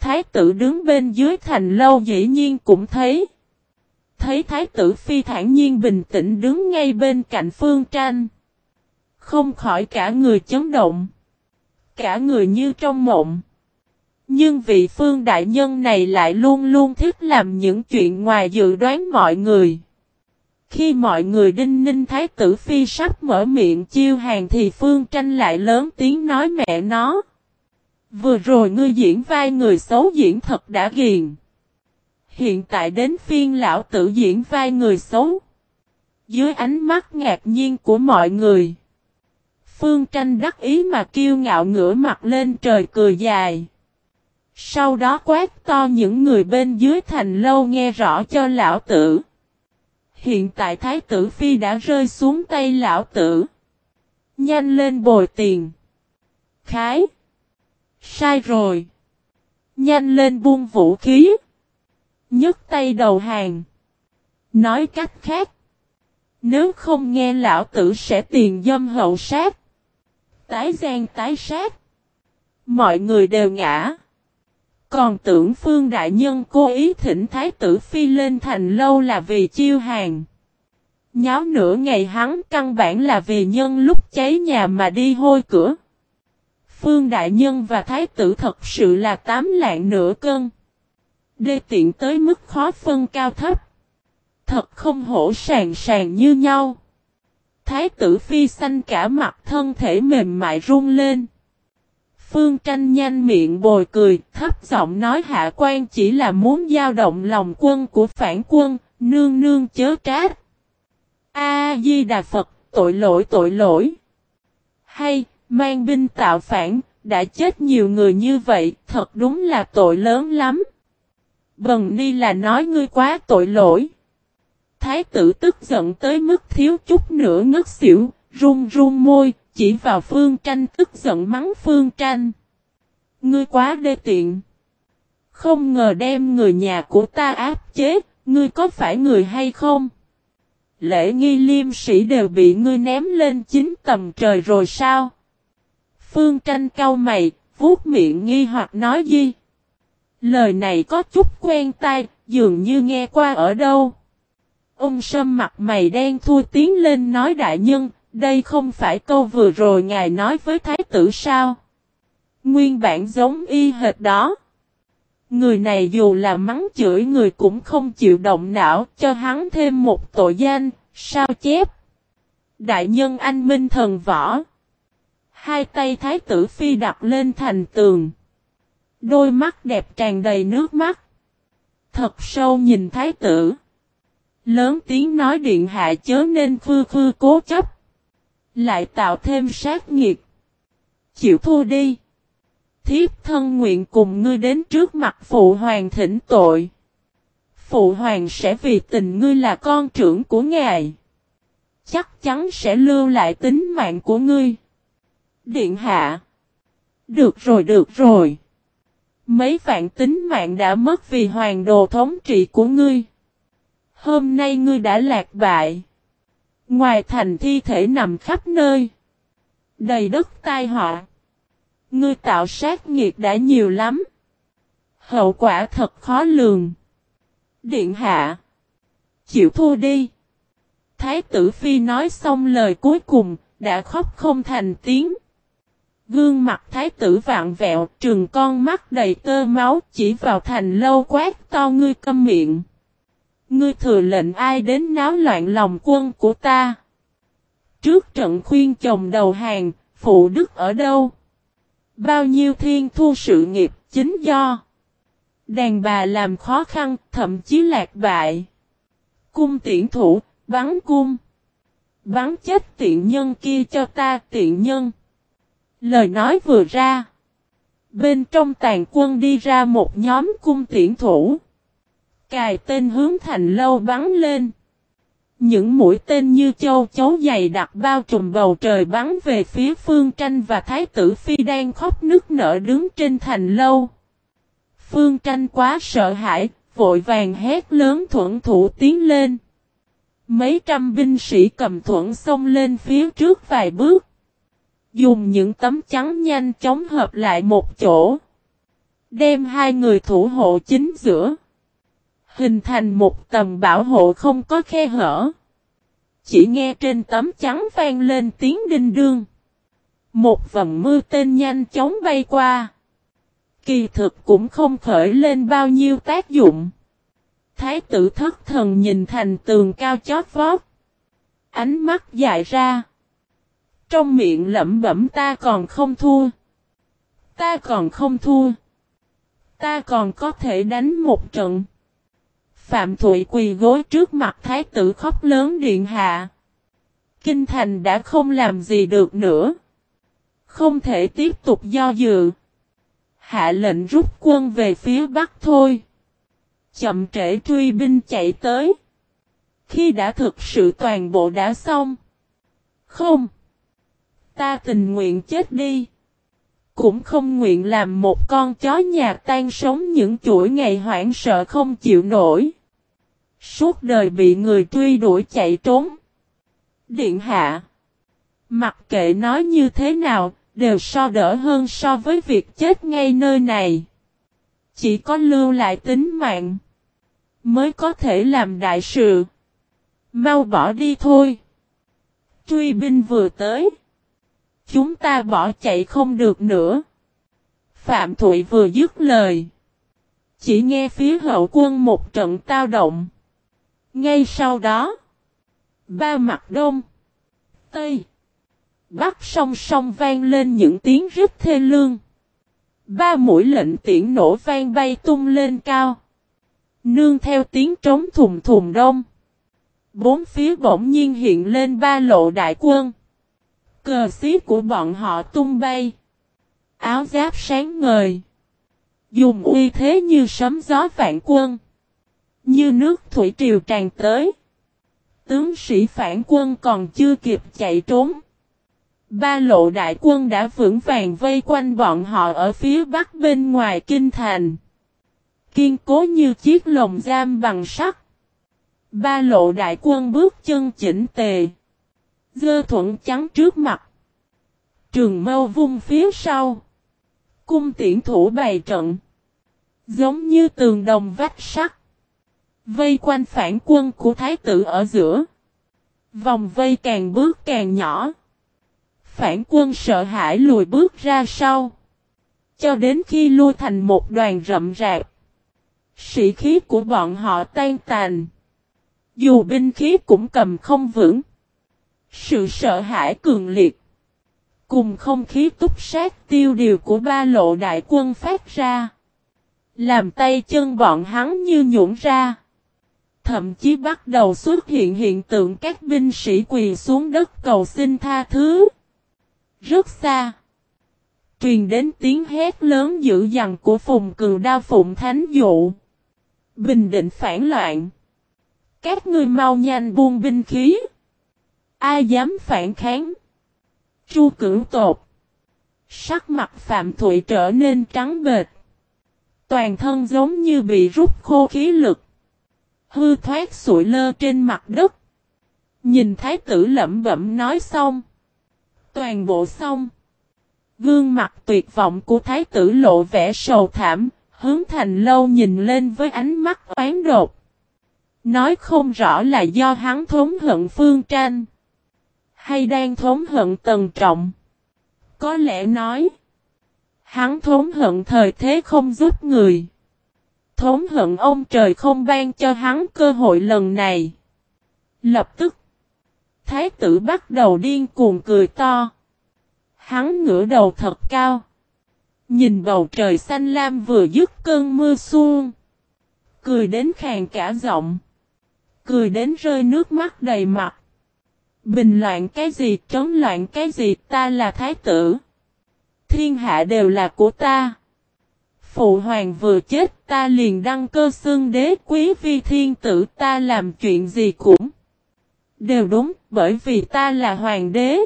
Thái tử đứng bên dưới thành lâu dĩ nhiên cũng thấy. Thấy thái tử phi thản nhiên bình tĩnh đứng ngay bên cạnh Phương Tranh. Không khỏi cả người chấn động. Cả người như trong mộng. Nhưng vị Phương đại nhân này lại luôn luôn thích làm những chuyện ngoài dự đoán mọi người. Khi mọi người đinh ninh thái tử phi sắp mở miệng chiêu hàng thì Phương Tranh lại lớn tiếng nói mẹ nó. Vừa rồi ngươi diễn vai người xấu diễn thật đã ghiền. Hiện tại đến phiên lão tử diễn vai người xấu. Dưới ánh mắt ngạc nhiên của mọi người. Phương Tranh đắc ý mà kiêu ngạo ngửa mặt lên trời cười dài. Sau đó quát to những người bên dưới thành lâu nghe rõ cho lão tử. Hiện tại thái tử phi đã rơi xuống tay lão tử. Nhanh lên bồi tiền. Khái. Sai rồi. Nhanh lên buông vũ khí. Nhấc tay đầu hàng. Nói cách khác. Nếu không nghe lão tử sẽ tiền dâm hậu sát. Tái gian tái sát. Mọi người đều ngã. Còn tưởng Phương đại nhân cố ý thỉnh thái tử phi lên thành lâu là vì chiêu hàng. Nháo nửa ngày hắn căn bản là vì nhân lúc cháy nhà mà đi hôi cửa. Phương đại nhân và thái tử thật sự là 8 lạng nửa cân. Đê tiện tới mức khó phân cao thấp. Thật không hổ sàng sàng như nhau. Thái tử phi xanh cả mặt thân thể mềm mại run lên. Phương Tranh nhanh miệng bồi cười, thấp giọng nói hạ quan chỉ là muốn dao động lòng quân của phản quân, nương nương chớ trách. A-di-đà Phật, tội lỗi. Hay, mang binh tạo phản, đã chết nhiều người như vậy, thật đúng là tội lớn lắm. Bần ni là nói ngươi quá tội lỗi. Thái tử tức giận tới mức thiếu chút nữa ngất xỉu, run môi, chỉ vào Phương Tranh tức giận mắng Phương Tranh. Ngươi quá đê tiện. Không ngờ đem người nhà của ta áp chế, ngươi có phải người hay không? Lễ nghi liêm sĩ đều bị ngươi ném lên 9 tầng trời rồi sao? Phương Tranh cau mày, vuốt miệng nghi hoặc nói gì? Lời này có chút quen tai, dường như nghe qua ở đâu. Ông Sâm mặt mày đen thui tiến lên nói đại nhân, đây không phải câu vừa rồi ngài nói với thái tử sao? Nguyên bản giống y hệt đó. Người này dù là mắng chửi người cũng không chịu động não, cho hắn thêm một tội danh, sao chép? Đại nhân anh minh thần võ. Hai tay thái tử phi đặt lên thành tường. Đôi mắt đẹp tràn đầy nước mắt. Thật sâu nhìn thái tử. Lớn tiếng nói điện hạ chớ nên khư cố chấp. Lại tạo thêm sát nghiệt. Chịu thua đi. Thiếp thân nguyện cùng ngươi đến trước mặt phụ hoàng thỉnh tội. Phụ hoàng sẽ vì tình ngươi là con trưởng của ngài. Chắc chắn sẽ lưu lại tính mạng của ngươi. Điện hạ. Được rồi. Mấy vạn tính mạng đã mất vì hoàng đồ thống trị của ngươi. Hôm nay ngươi đã lạc bại. Ngoài thành thi thể nằm khắp nơi. Đầy đất tai họa. Ngươi tạo sát nghiệt đã nhiều lắm. Hậu quả thật khó lường. Điện hạ. Chịu thua đi. Thái tử phi nói xong lời cuối cùng, đã khóc không thành tiếng. Gương mặt thái tử vạn vẹo, trừng con mắt đầy tơ máu, chỉ vào thành lâu quát to ngươi câm miệng. Ngươi thừa lệnh ai đến náo loạn lòng quân của ta? Trước trận khuyên chồng đầu hàng, phụ đức ở đâu? Bao nhiêu thiên thu sự nghiệp chính do đàn bà làm khó khăn, thậm chí lạc bại. Cung tiễn thủ, bắn cung. Bắn chết tiện nhân kia cho ta tiện nhân. Lời nói vừa ra. Bên trong tàn quân đi ra một nhóm cung tiễn thủ. Cài tên hướng thành lâu bắn lên. Những mũi tên như châu chấu dày đặc bao trùm bầu trời bắn về phía Phương Tranh và Thái tử Phi đang khóc nức nở đứng trên thành lâu. Phương Tranh quá sợ hãi, vội vàng hét lớn thuận thủ tiến lên. Mấy trăm binh sĩ cầm thuẫn xông lên phía trước vài bước. Dùng những tấm chắn nhanh chóng hợp lại một chỗ. đem hai người thủ hộ chính giữa, hình thành một tầng bảo hộ không có khe hở. Chỉ nghe trên tấm chắn vang lên tiếng đinh đương. Một vầng mưa tên nhanh chóng bay qua. Kỳ thực cũng không khởi lên bao nhiêu tác dụng. Thái tử thất thần nhìn thành tường cao chót vót. Ánh mắt dại ra. Trong miệng lẩm bẩm ta còn không thua. Ta còn không thua. Ta còn có thể đánh một trận. Phạm Thụy quỳ gối trước mặt thái tử khóc lớn điện hạ. Kinh thành đã không làm gì được nữa. Không thể tiếp tục do dự. Hạ lệnh rút quân về phía bắc thôi. Chậm trễ truy binh chạy tới. Khi đã thực sự toàn bộ đã xong. Không. Ta tình nguyện chết đi. Cũng không nguyện làm một con chó nhà tan sống những chuỗi ngày hoảng sợ không chịu nổi. Suốt đời bị người truy đuổi chạy trốn. Điện hạ. Mặc kệ nói như thế nào, đều so đỡ hơn so với việc chết ngay nơi này. Chỉ có lưu lại tính mạng, mới có thể làm đại sự. Mau bỏ đi thôi. Truy binh vừa tới. Chúng ta bỏ chạy không được nữa. Phạm Thụy vừa dứt lời. Chỉ nghe phía hậu quân một trận tao động. Ngay sau đó, ba mặt đông, tây, bắc song song vang lên những tiếng rít thê lương. Ba mũi lệnh tiễn nổ vang bay tung lên cao. Nương theo tiếng trống thùng thùng đông. Bốn phía bỗng nhiên hiện lên ba lộ đại quân. Cờ xí của bọn họ tung bay. Áo giáp sáng ngời. Dùng uy thế như sấm gió vạn quân. Như nước thủy triều tràn tới. Tướng sĩ phản quân còn chưa kịp chạy trốn. Ba lộ đại quân đã vững vàng vây quanh bọn họ ở phía bắc bên ngoài kinh thành. Kiên cố như chiếc lồng giam bằng sắt. Ba lộ đại quân bước chân chỉnh tề. Giơ thuẫn trắng trước mặt. Trường mâu vung phía sau. Cung tiễn thủ bày trận. Giống như tường đồng vách sắt. Vây quanh phản quân của thái tử ở giữa. Vòng vây càng bước càng nhỏ. Phản quân sợ hãi lùi bước ra sau. Cho đến khi lui thành một đoàn rậm rạp. Sĩ khí của bọn họ tan tàn. Dù binh khí cũng cầm không vững. Sự sợ hãi cường liệt. Cùng không khí túc sát tiêu điều của ba lộ đại quân phát ra. Làm tay chân bọn hắn như nhũn ra. Thậm chí bắt đầu xuất hiện hiện tượng các binh sĩ quỳ xuống đất cầu xin tha thứ. Rất xa. Truyền đến tiếng hét lớn dữ dằn của Phùng Cừu Đao Phụng Thánh Dụ. Bình định phản loạn. Các ngươi mau nhanh buông binh khí. Ai dám phản kháng? Chu Cửu tột. Sắc mặt Phạm Thụy trở nên trắng bệch. Toàn thân giống như bị rút khô khí lực. Hư thoát sụi lơ trên mặt đất. Nhìn thái tử lẩm bẩm nói xong. Toàn bộ xong. Gương mặt tuyệt vọng của thái tử lộ vẻ sầu thảm. Hướng Thành Lâu nhìn lên với ánh mắt oán đột. Nói không rõ là do hắn thống hận Phương Tranh. Hay đang thống hận Tần Trọng. Có lẽ nói. Hắn thống hận thời thế không giúp người. Thống hận ông trời không ban cho hắn cơ hội lần này. Lập tức. Thái tử bắt đầu điên cuồng cười to. Hắn ngửa đầu thật cao. Nhìn bầu trời xanh lam vừa dứt cơn mưa xuân. Cười đến khàn cả giọng. Cười đến rơi nước mắt đầy mặt. Bình loạn cái gì, trấn loạn cái gì, ta là thái tử. Thiên hạ đều là của ta. Phụ hoàng vừa chết, ta liền đăng cơ xưng đế quý vi thiên tử, ta làm chuyện gì cũng đều đúng, bởi vì ta là hoàng đế.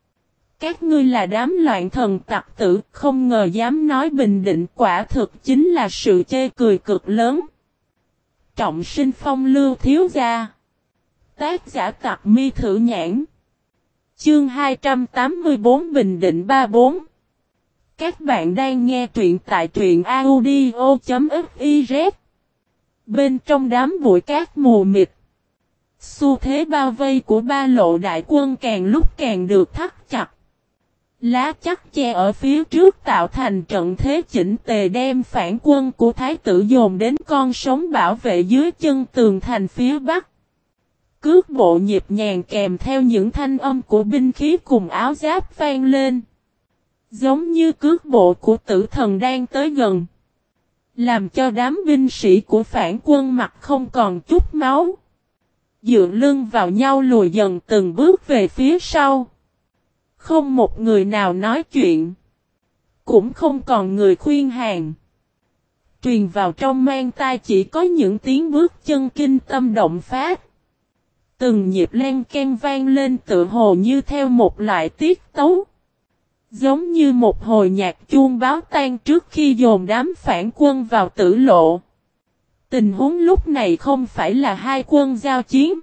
Các ngươi là đám loạn thần tặc tử, không ngờ dám nói bình định, quả thực chính là sự chê cười cực lớn. Trọng Sinh Phong Lưu thiếu gia. Tác giả Tặc Mi Thử Nhãn. Chương 284 Bình Định 34. Các bạn đang nghe truyện tại truyện audio.fiz. Bên trong đám bụi cát mù mịt, xu thế bao vây của ba lộ đại quân càng lúc càng được thắt chặt. Lá chắn che ở phía trước tạo thành trận thế chỉnh tề đem phản quân của Thái tử dồn đến con sóng bảo vệ dưới chân tường thành phía bắc. Cước bộ nhịp nhàng kèm theo những thanh âm của binh khí cùng áo giáp vang lên. Giống như cước bộ của tử thần đang tới gần. Làm cho đám binh sĩ của phản quân mặt không còn chút máu. Dựa lưng vào nhau lùi dần từng bước về phía sau. Không một người nào nói chuyện. Cũng không còn người khuyên hàng. Truyền vào trong mang tai chỉ có những tiếng bước chân kinh tâm động phát. Từng nhịp len ken vang lên tự hồ như theo một loại tiết tấu. Giống như một hồi nhạc chuông báo tan trước khi dồn đám phản quân vào tử lộ. Tình huống lúc này không phải là hai quân giao chiến.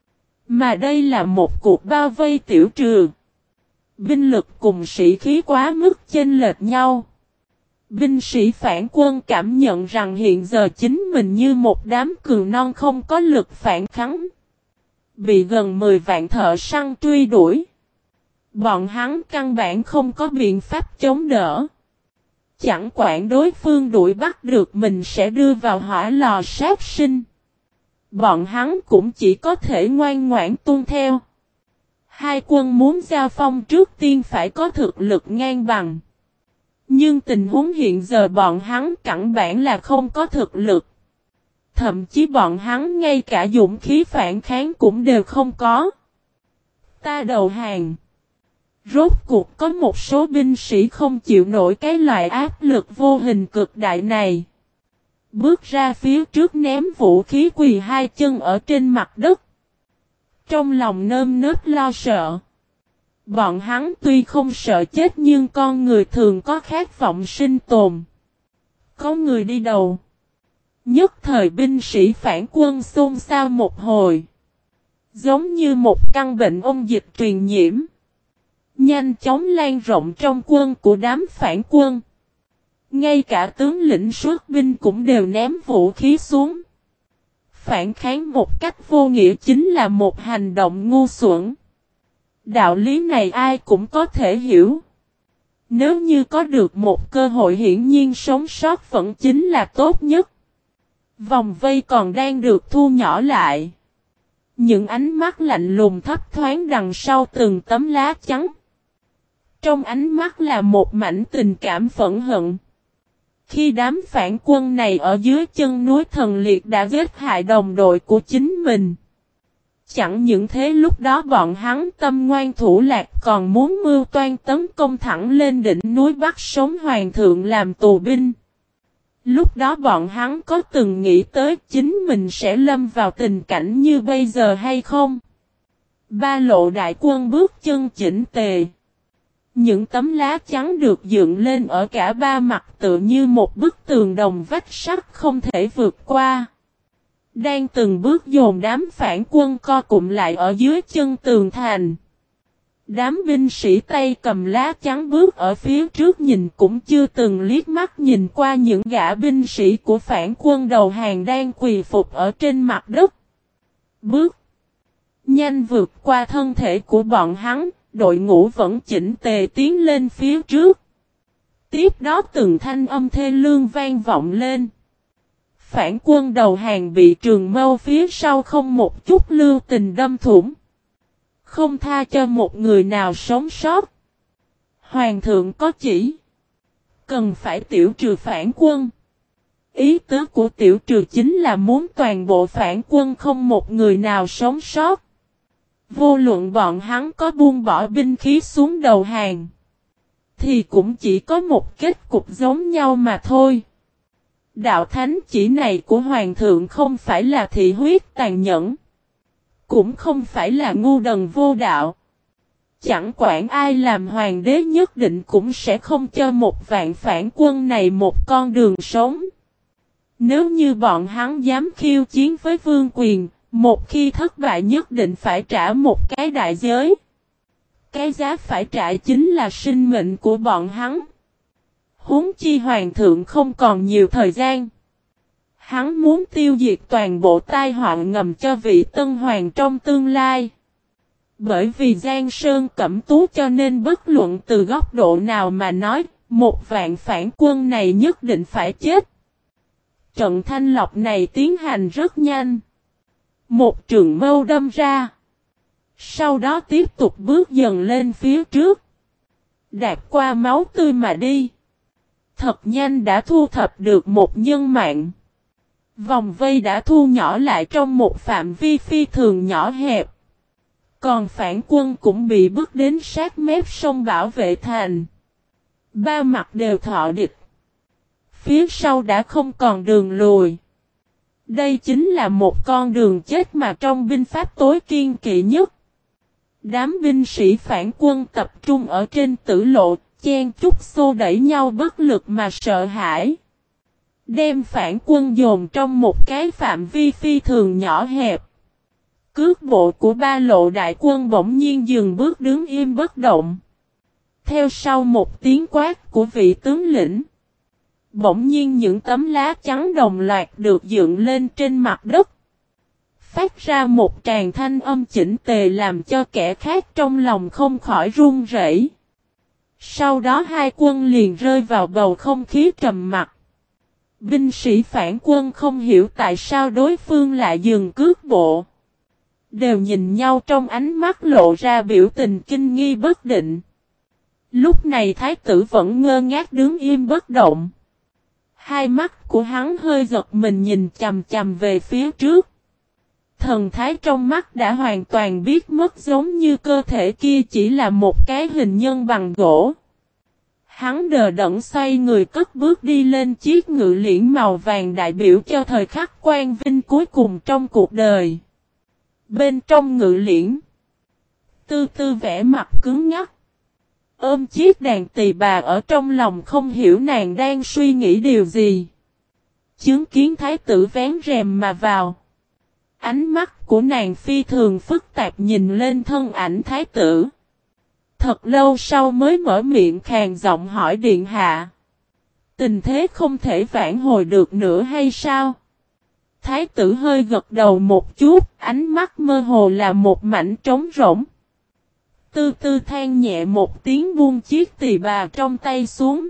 Mà đây là một cuộc bao vây tiểu trừ. Binh lực cùng sĩ khí quá mức chênh lệch nhau. Binh sĩ phản quân cảm nhận rằng hiện giờ chính mình như một đám cừu non không có lực phản kháng. Bị gần 10 vạn thợ săn truy đuổi. Bọn hắn căn bản không có biện pháp chống đỡ. Chẳng quản đối phương đuổi bắt được mình sẽ đưa vào hỏa lò sát sinh. Bọn hắn cũng chỉ có thể ngoan ngoãn tuân theo. Hai quân muốn giao phong trước tiên phải có thực lực ngang bằng. Nhưng tình huống hiện giờ bọn hắn căn bản là không có thực lực. Thậm chí bọn hắn ngay cả dũng khí phản kháng cũng đều không có. Ta đầu hàng. Rốt cuộc có một số binh sĩ không chịu nổi cái loại áp lực vô hình cực đại này. Bước ra phía trước ném vũ khí quỳ hai chân ở trên mặt đất. Trong lòng nơm nớp lo sợ. Bọn hắn tuy không sợ chết nhưng con người thường có khát vọng sinh tồn. Có người đi đầu. Nhất thời binh sĩ phản quân xôn xao một hồi. Giống như một căn bệnh ôn dịch truyền nhiễm. Nhanh chóng lan rộng trong quân của đám phản quân. Ngay cả tướng lĩnh xuất binh cũng đều ném vũ khí xuống. Phản kháng một cách vô nghĩa chính là một hành động ngu xuẩn. Đạo lý này ai cũng có thể hiểu. Nếu như có được một cơ hội hiển nhiên sống sót vẫn chính là tốt nhất. Vòng vây còn đang được thu nhỏ lại. Những ánh mắt lạnh lùng thấp thoáng đằng sau từng tấm lá trắng. Trong ánh mắt là một mảnh tình cảm phẫn hận. Khi đám phản quân này ở dưới chân núi Thần Liệt đã giết hại đồng đội của chính mình. Chẳng những thế lúc đó bọn hắn tâm ngoan thủ lạc còn muốn mưu toan tấn công thẳng lên đỉnh núi bắt sống hoàng thượng làm tù binh. Lúc đó bọn hắn có từng nghĩ tới chính mình sẽ lâm vào tình cảnh như bây giờ hay không? Ba lộ đại quân bước chân chỉnh tề. Những tấm lá trắng được dựng lên ở cả ba mặt tựa như một bức tường đồng vách sắt không thể vượt qua. Đang từng bước dồn đám phản quân co cụm lại ở dưới chân tường thành. Đám binh sĩ tay cầm lá trắng bước ở phía trước nhìn cũng chưa từng liếc mắt nhìn qua những gã binh sĩ của phản quân đầu hàng đang quỳ phục ở trên mặt đất. Bước nhanh vượt qua thân thể của bọn hắn, đội ngũ vẫn chỉnh tề tiến lên phía trước. Tiếp đó từng thanh âm thê lương vang vọng lên. Phản quân đầu hàng bị trường mâu phía sau không một chút lưu tình đâm thủng. Không tha cho một người nào sống sót. Hoàng thượng có chỉ. Cần phải tiểu trừ phản quân. Ý tứ của tiểu trừ chính là muốn toàn bộ phản quân không một người nào sống sót. Vô luận bọn hắn có buông bỏ binh khí xuống đầu hàng. Thì cũng chỉ có một kết cục giống nhau mà thôi. Đạo thánh chỉ này của hoàng thượng không phải là thị huyết tàn nhẫn. Cũng không phải là ngu đần vô đạo. Chẳng quản ai làm hoàng đế nhất định cũng sẽ không cho một vạn phản quân này một con đường sống. Nếu như bọn hắn dám khiêu chiến với vương quyền, một khi thất bại nhất định phải trả một cái đại giới. Cái giá phải trả chính là sinh mệnh của bọn hắn. Huống chi hoàng thượng không còn nhiều thời gian. Hắn muốn tiêu diệt toàn bộ tai họa ngầm cho vị tân hoàng trong tương lai. Bởi vì Giang Sơn Cẩm Tú cho nên bất luận từ góc độ nào mà nói, 1.000.000 phản quân này nhất định phải chết. Trận thanh lọc này tiến hành rất nhanh. Một trường mâu đâm ra. Sau đó tiếp tục bước dần lên phía trước. Đạp qua máu tươi mà đi. Thật nhanh đã thu thập được một nhân mạng. Vòng vây đã thu nhỏ lại trong một phạm vi phi thường nhỏ hẹp. Còn phản quân cũng bị bước đến sát mép sông bảo vệ thành. Ba mặt đều thọ địch. Phía sau đã không còn đường lùi. Đây chính là một con đường chết mà trong binh pháp tối kiên kỵ nhất. Đám binh sĩ phản quân tập trung ở trên tử lộ, chen chúc xô đẩy nhau bất lực mà sợ hãi. Đem phản quân dồn trong một cái phạm vi phi thường nhỏ hẹp. Cước bộ của ba lộ đại quân bỗng nhiên dừng bước đứng im bất động. Theo sau một tiếng quát của vị tướng lĩnh. Bỗng nhiên những tấm lá trắng đồng loạt được dựng lên trên mặt đất. Phát ra một tràng thanh âm chỉnh tề làm cho kẻ khác trong lòng không khỏi run rẩy. Sau đó hai quân liền rơi vào bầu không khí trầm mặc. Binh sĩ phản quân không hiểu tại sao đối phương lại dừng cước bộ. Đều nhìn nhau trong ánh mắt lộ ra biểu tình kinh nghi bất định. Lúc này thái tử vẫn ngơ ngác đứng im bất động. Hai mắt của hắn hơi giật mình nhìn chằm chằm về phía trước. Thần thái trong mắt đã hoàn toàn biết mất giống như cơ thể kia chỉ là một cái hình nhân bằng gỗ. Hắn đờ đẫn xoay người cất bước đi lên chiếc ngự liễn màu vàng đại biểu cho thời khắc quang vinh cuối cùng trong cuộc đời. Bên trong ngự liễn, Tư Tư vẻ mặt cứng nhắc. Ôm chiếc đàn tỳ bà ở trong lòng không hiểu nàng đang suy nghĩ điều gì. Chứng kiến thái tử vén rèm mà vào. Ánh mắt của nàng phi thường phức tạp nhìn lên thân ảnh thái tử. Thật lâu sau mới mở miệng khàn giọng hỏi điện hạ. Tình thế không thể vãn hồi được nữa hay sao? Thái tử hơi gật đầu một chút, ánh mắt mơ hồ là một mảnh trống rỗng. Tư Tư than nhẹ một tiếng buông chiếc tỳ bà trong tay xuống.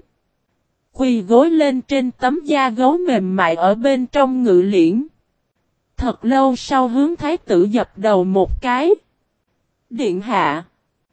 Quỳ gối lên trên tấm da gấu mềm mại ở bên trong ngự liễn. Thật lâu sau hướng thái tử dập đầu một cái. Điện hạ.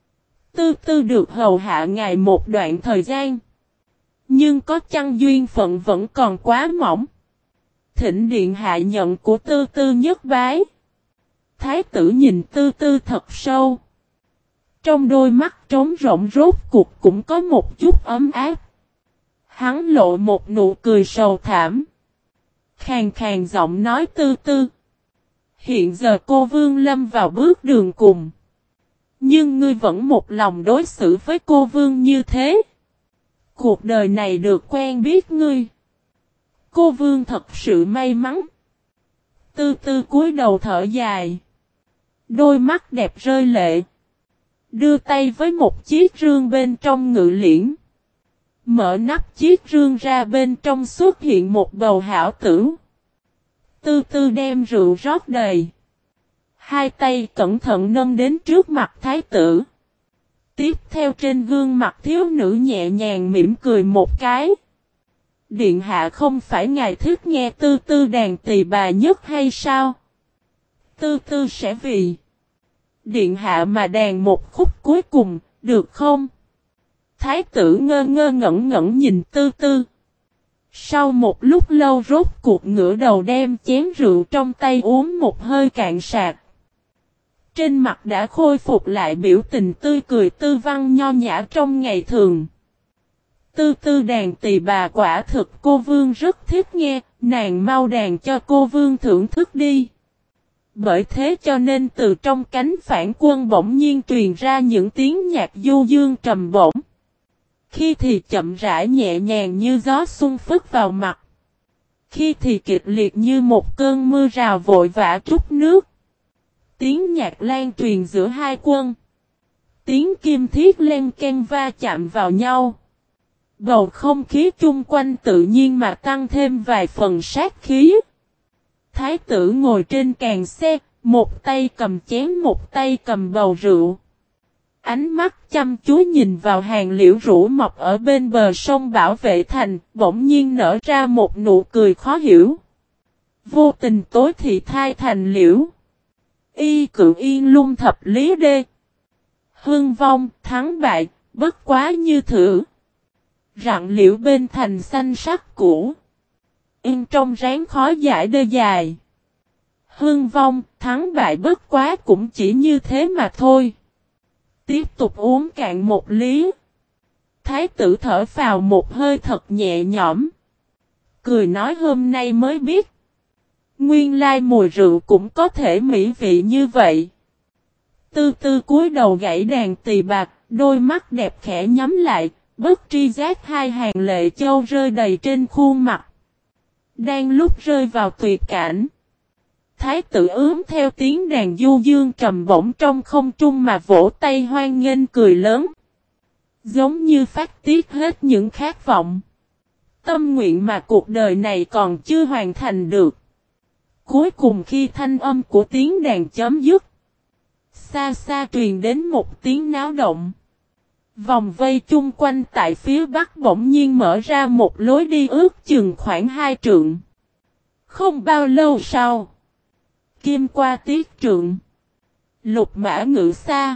Tư Tư được hầu hạ ngài một đoạn thời gian. Nhưng có chăng duyên phận vẫn còn quá mỏng. Thỉnh điện hạ nhận của Tư Tư nhất bái. Thái tử nhìn Tư Tư thật sâu. Trong đôi mắt trống rỗng rốt cuộc cũng có một chút ấm áp. Hắn lộ một nụ cười sầu thảm. Khàn khàn giọng nói Tư Tư. Hiện giờ cô Vương lâm vào bước đường cùng. Nhưng ngươi vẫn một lòng đối xử với cô Vương như thế. Cuộc đời này được quen biết ngươi. Cô Vương thật sự may mắn. Tư Tư cúi đầu thở dài. Đôi mắt đẹp rơi lệ. Đưa tay với một chiếc rương bên trong ngự liễn. Mở nắp chiếc rương ra bên trong xuất hiện một bầu hảo tử. Tư Tư đem rượu rót đầy. Hai tay cẩn thận nâng đến trước mặt thái tử. Tiếp theo trên gương mặt thiếu nữ nhẹ nhàng mỉm cười một cái. Điện hạ không phải ngài thích nghe Tư Tư đàn tỳ bà nhất hay sao? Tư Tư sẽ vì điện hạ mà đàn một khúc cuối cùng, được không? Thái tử ngơ ngơ ngẩn ngẩn nhìn Tư Tư. Sau một lúc lâu rốt cuộc ngửa đầu đem chén rượu trong tay uống một hơi cạn sạc. Trên mặt đã khôi phục lại biểu tình tươi cười tư văn nho nhã trong ngày thường. Tư Tư đàn tỳ bà quả thực cô Vương rất thích nghe, nàng mau đàn cho cô Vương thưởng thức đi. Bởi thế cho nên từ trong cánh phản quân bỗng nhiên truyền ra những tiếng nhạc du dương trầm bổng. Khi thì chậm rãi nhẹ nhàng như gió xuân phất vào mặt. Khi thì kịch liệt như một cơn mưa rào vội vã trút nước. Tiếng nhạc lan truyền giữa hai quân. Tiếng kim thiết len ken va chạm vào nhau. Bầu không khí chung quanh tự nhiên mà tăng thêm vài phần sát khí. Thái tử ngồi trên càn xe, một tay cầm chén một tay cầm bầu rượu. Ánh mắt chăm chú nhìn vào hàng liễu rủ mọc ở bên bờ sông bảo vệ thành, bỗng nhiên nở ra một nụ cười khó hiểu. Vô tình tối thị thai thành liễu. Y cự yên lung thập lý đê. Hương vong, thắng bại, bất quá như thử. Rặng liễu bên thành xanh sắc cũ. Yên trong ráng khó giải đê dài. Hương vong, thắng bại bất quá cũng chỉ như thế mà thôi. Tiếp tục uống cạn một lý. Thái tử thở phào một hơi thật nhẹ nhõm. Cười nói hôm nay mới biết. Nguyên lai mùi rượu cũng có thể mỹ vị như vậy. Tư tư cúi đầu gãy đàn tỳ bạc, đôi mắt đẹp khẽ nhắm lại, bất tri giác hai hàng lệ châu rơi đầy trên khuôn mặt. Đang lúc rơi vào tuyệt cảnh. Thái tử ướm theo tiếng đàn du dương trầm bổng trong không trung mà vỗ tay hoan nghênh cười lớn. Giống như phát tiết hết những khát vọng. Tâm nguyện mà cuộc đời này còn chưa hoàn thành được. Cuối cùng khi thanh âm của tiếng đàn chấm dứt. Xa xa truyền đến một tiếng náo động. Vòng vây chung quanh tại phía bắc bỗng nhiên mở ra một lối đi ước chừng khoảng 2 trượng. Không bao lâu sau. Kim qua tiết trượng. Lục mã ngự xa.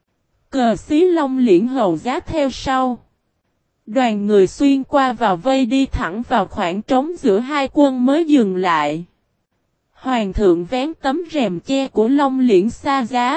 Cờ xí long liễn hầu giá theo sau. Đoàn người xuyên qua vào vây đi thẳng vào khoảng trống giữa hai quân mới dừng lại. Hoàng thượng vén tấm rèm che của long liễn xa giá.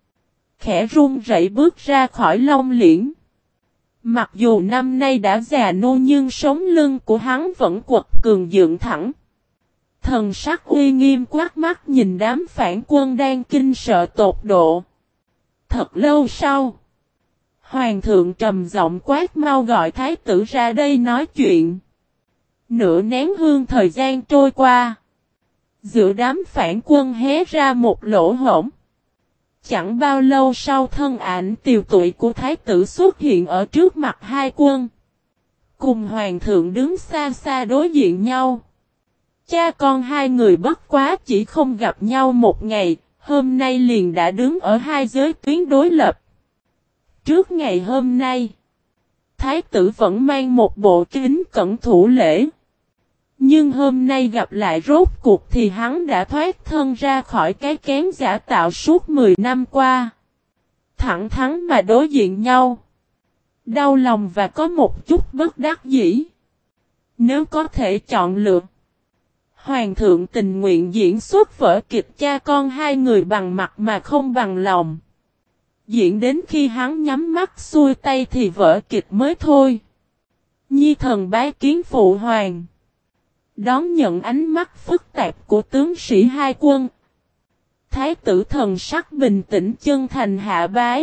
Khẽ run rẩy bước ra khỏi long liễn. Mặc dù năm nay đã già nô nhưng sống lưng của hắn vẫn quật cường dựng thẳng. Thần sắc uy nghiêm quát mắt nhìn đám phản quân đang kinh sợ tột độ. Thật lâu sau. Hoàng thượng trầm giọng quát mau gọi thái tử ra đây nói chuyện. Nửa nén hương thời gian trôi qua. Giữa đám phản quân hé ra một lỗ hổng. Chẳng bao lâu sau thân ảnh tiều tụy của thái tử xuất hiện ở trước mặt hai quân. Cùng hoàng thượng đứng xa xa đối diện nhau. Cha con hai người bất quá chỉ không gặp nhau một ngày, hôm nay liền đã đứng ở hai giới tuyến đối lập. Trước ngày hôm nay, thái tử vẫn mang một bộ kính cẩn thủ lễ. Nhưng hôm nay gặp lại rốt cuộc thì hắn đã thoát thân ra khỏi cái kén giả tạo suốt 10 năm qua. Thẳng thắn mà đối diện nhau. Đau lòng và có một chút bất đắc dĩ. Nếu có thể chọn lựa. Hoàng thượng tình nguyện diễn xuất vở kịch cha con hai người bằng mặt mà không bằng lòng. Diễn đến khi hắn nhắm mắt xuôi tay thì vở kịch mới thôi. Nhi thần bái kiến phụ hoàng. Đón nhận ánh mắt phức tạp của tướng sĩ hai quân. Thái tử thần sắc bình tĩnh chân thành hạ bái.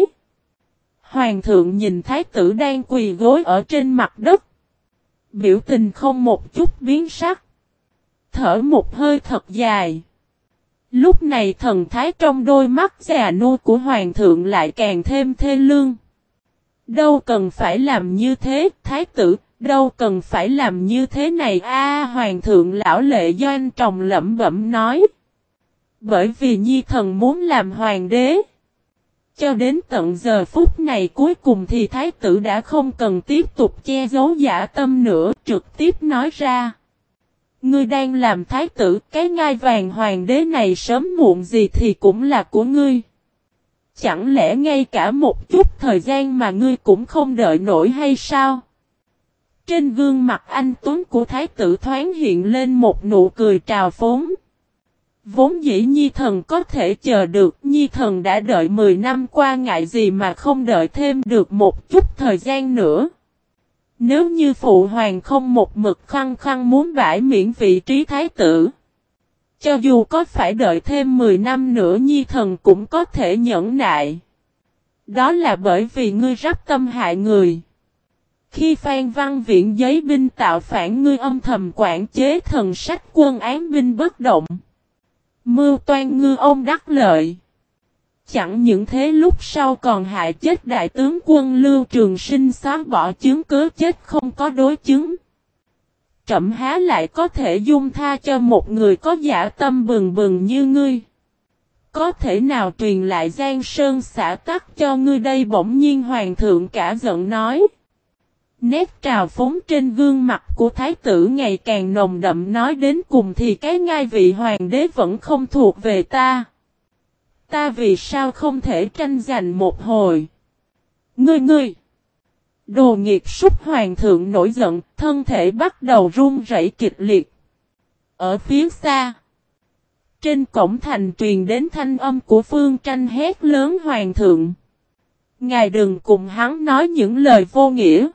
Hoàng thượng nhìn thái tử đang quỳ gối ở trên mặt đất. Biểu tình không một chút biến sắc. Thở một hơi thật dài. Lúc này thần thái trong đôi mắt già nua của hoàng thượng lại càng thêm thê lương. Đâu cần phải làm như thế, thái tử, đâu cần phải làm như thế này a hoàng thượng lão lệ doanh trọng lẩm bẩm nói. Bởi vì nhi thần muốn làm hoàng đế. Cho đến tận giờ phút này cuối cùng thì thái tử đã không cần tiếp tục che giấu dã tâm nữa, trực tiếp nói ra. Ngươi đang làm thái tử, cái ngai vàng hoàng đế này sớm muộn gì thì cũng là của ngươi. Chẳng lẽ ngay cả một chút thời gian mà ngươi cũng không đợi nổi hay sao? Trên gương mặt anh tuấn của thái tử thoáng hiện lên một nụ cười trào phúng. Vốn dĩ nhi thần có thể chờ được, nhi thần đã đợi 10 năm qua ngại gì mà không đợi thêm được một chút thời gian nữa. Nếu như phụ hoàng không một mực khăng khăng muốn bãi miễn vị trí thái tử. Cho dù có phải đợi thêm 10 năm nữa nhi thần cũng có thể nhẫn nại. Đó là bởi vì ngươi rắp tâm hại người. Khi Phan Văn Viễn giấy binh tạo phản ngươi âm thầm quản chế thần sách quân án binh bất động. Mưu toan ngư ông đắc lợi. Chẳng những thế lúc sau còn hại chết đại tướng quân Lưu Trường Sinh, xóa bỏ chứng cứ chết không có đối chứng. Trẫm há lại có thể dung tha cho một người có dạ tâm bừng bừng như ngươi. Có thể nào truyền lại Giang Sơn xã tắc cho ngươi đây? Bỗng nhiên hoàng thượng cả giận nói. Nét trào phúng trên gương mặt của thái tử ngày càng nồng đậm, nói đến cùng thì cái ngai vị hoàng đế vẫn không thuộc về ta. Ta vì sao không thể tranh giành một hồi? Ngươi! Đồ nghiệt súc! Hoàng thượng nổi giận, thân thể bắt đầu run rẩy kịch liệt. Ở phía xa, trên cổng thành truyền đến thanh âm của Phương Tranh hét lớn: Hoàng thượng! Ngài đừng cùng hắn nói những lời vô nghĩa.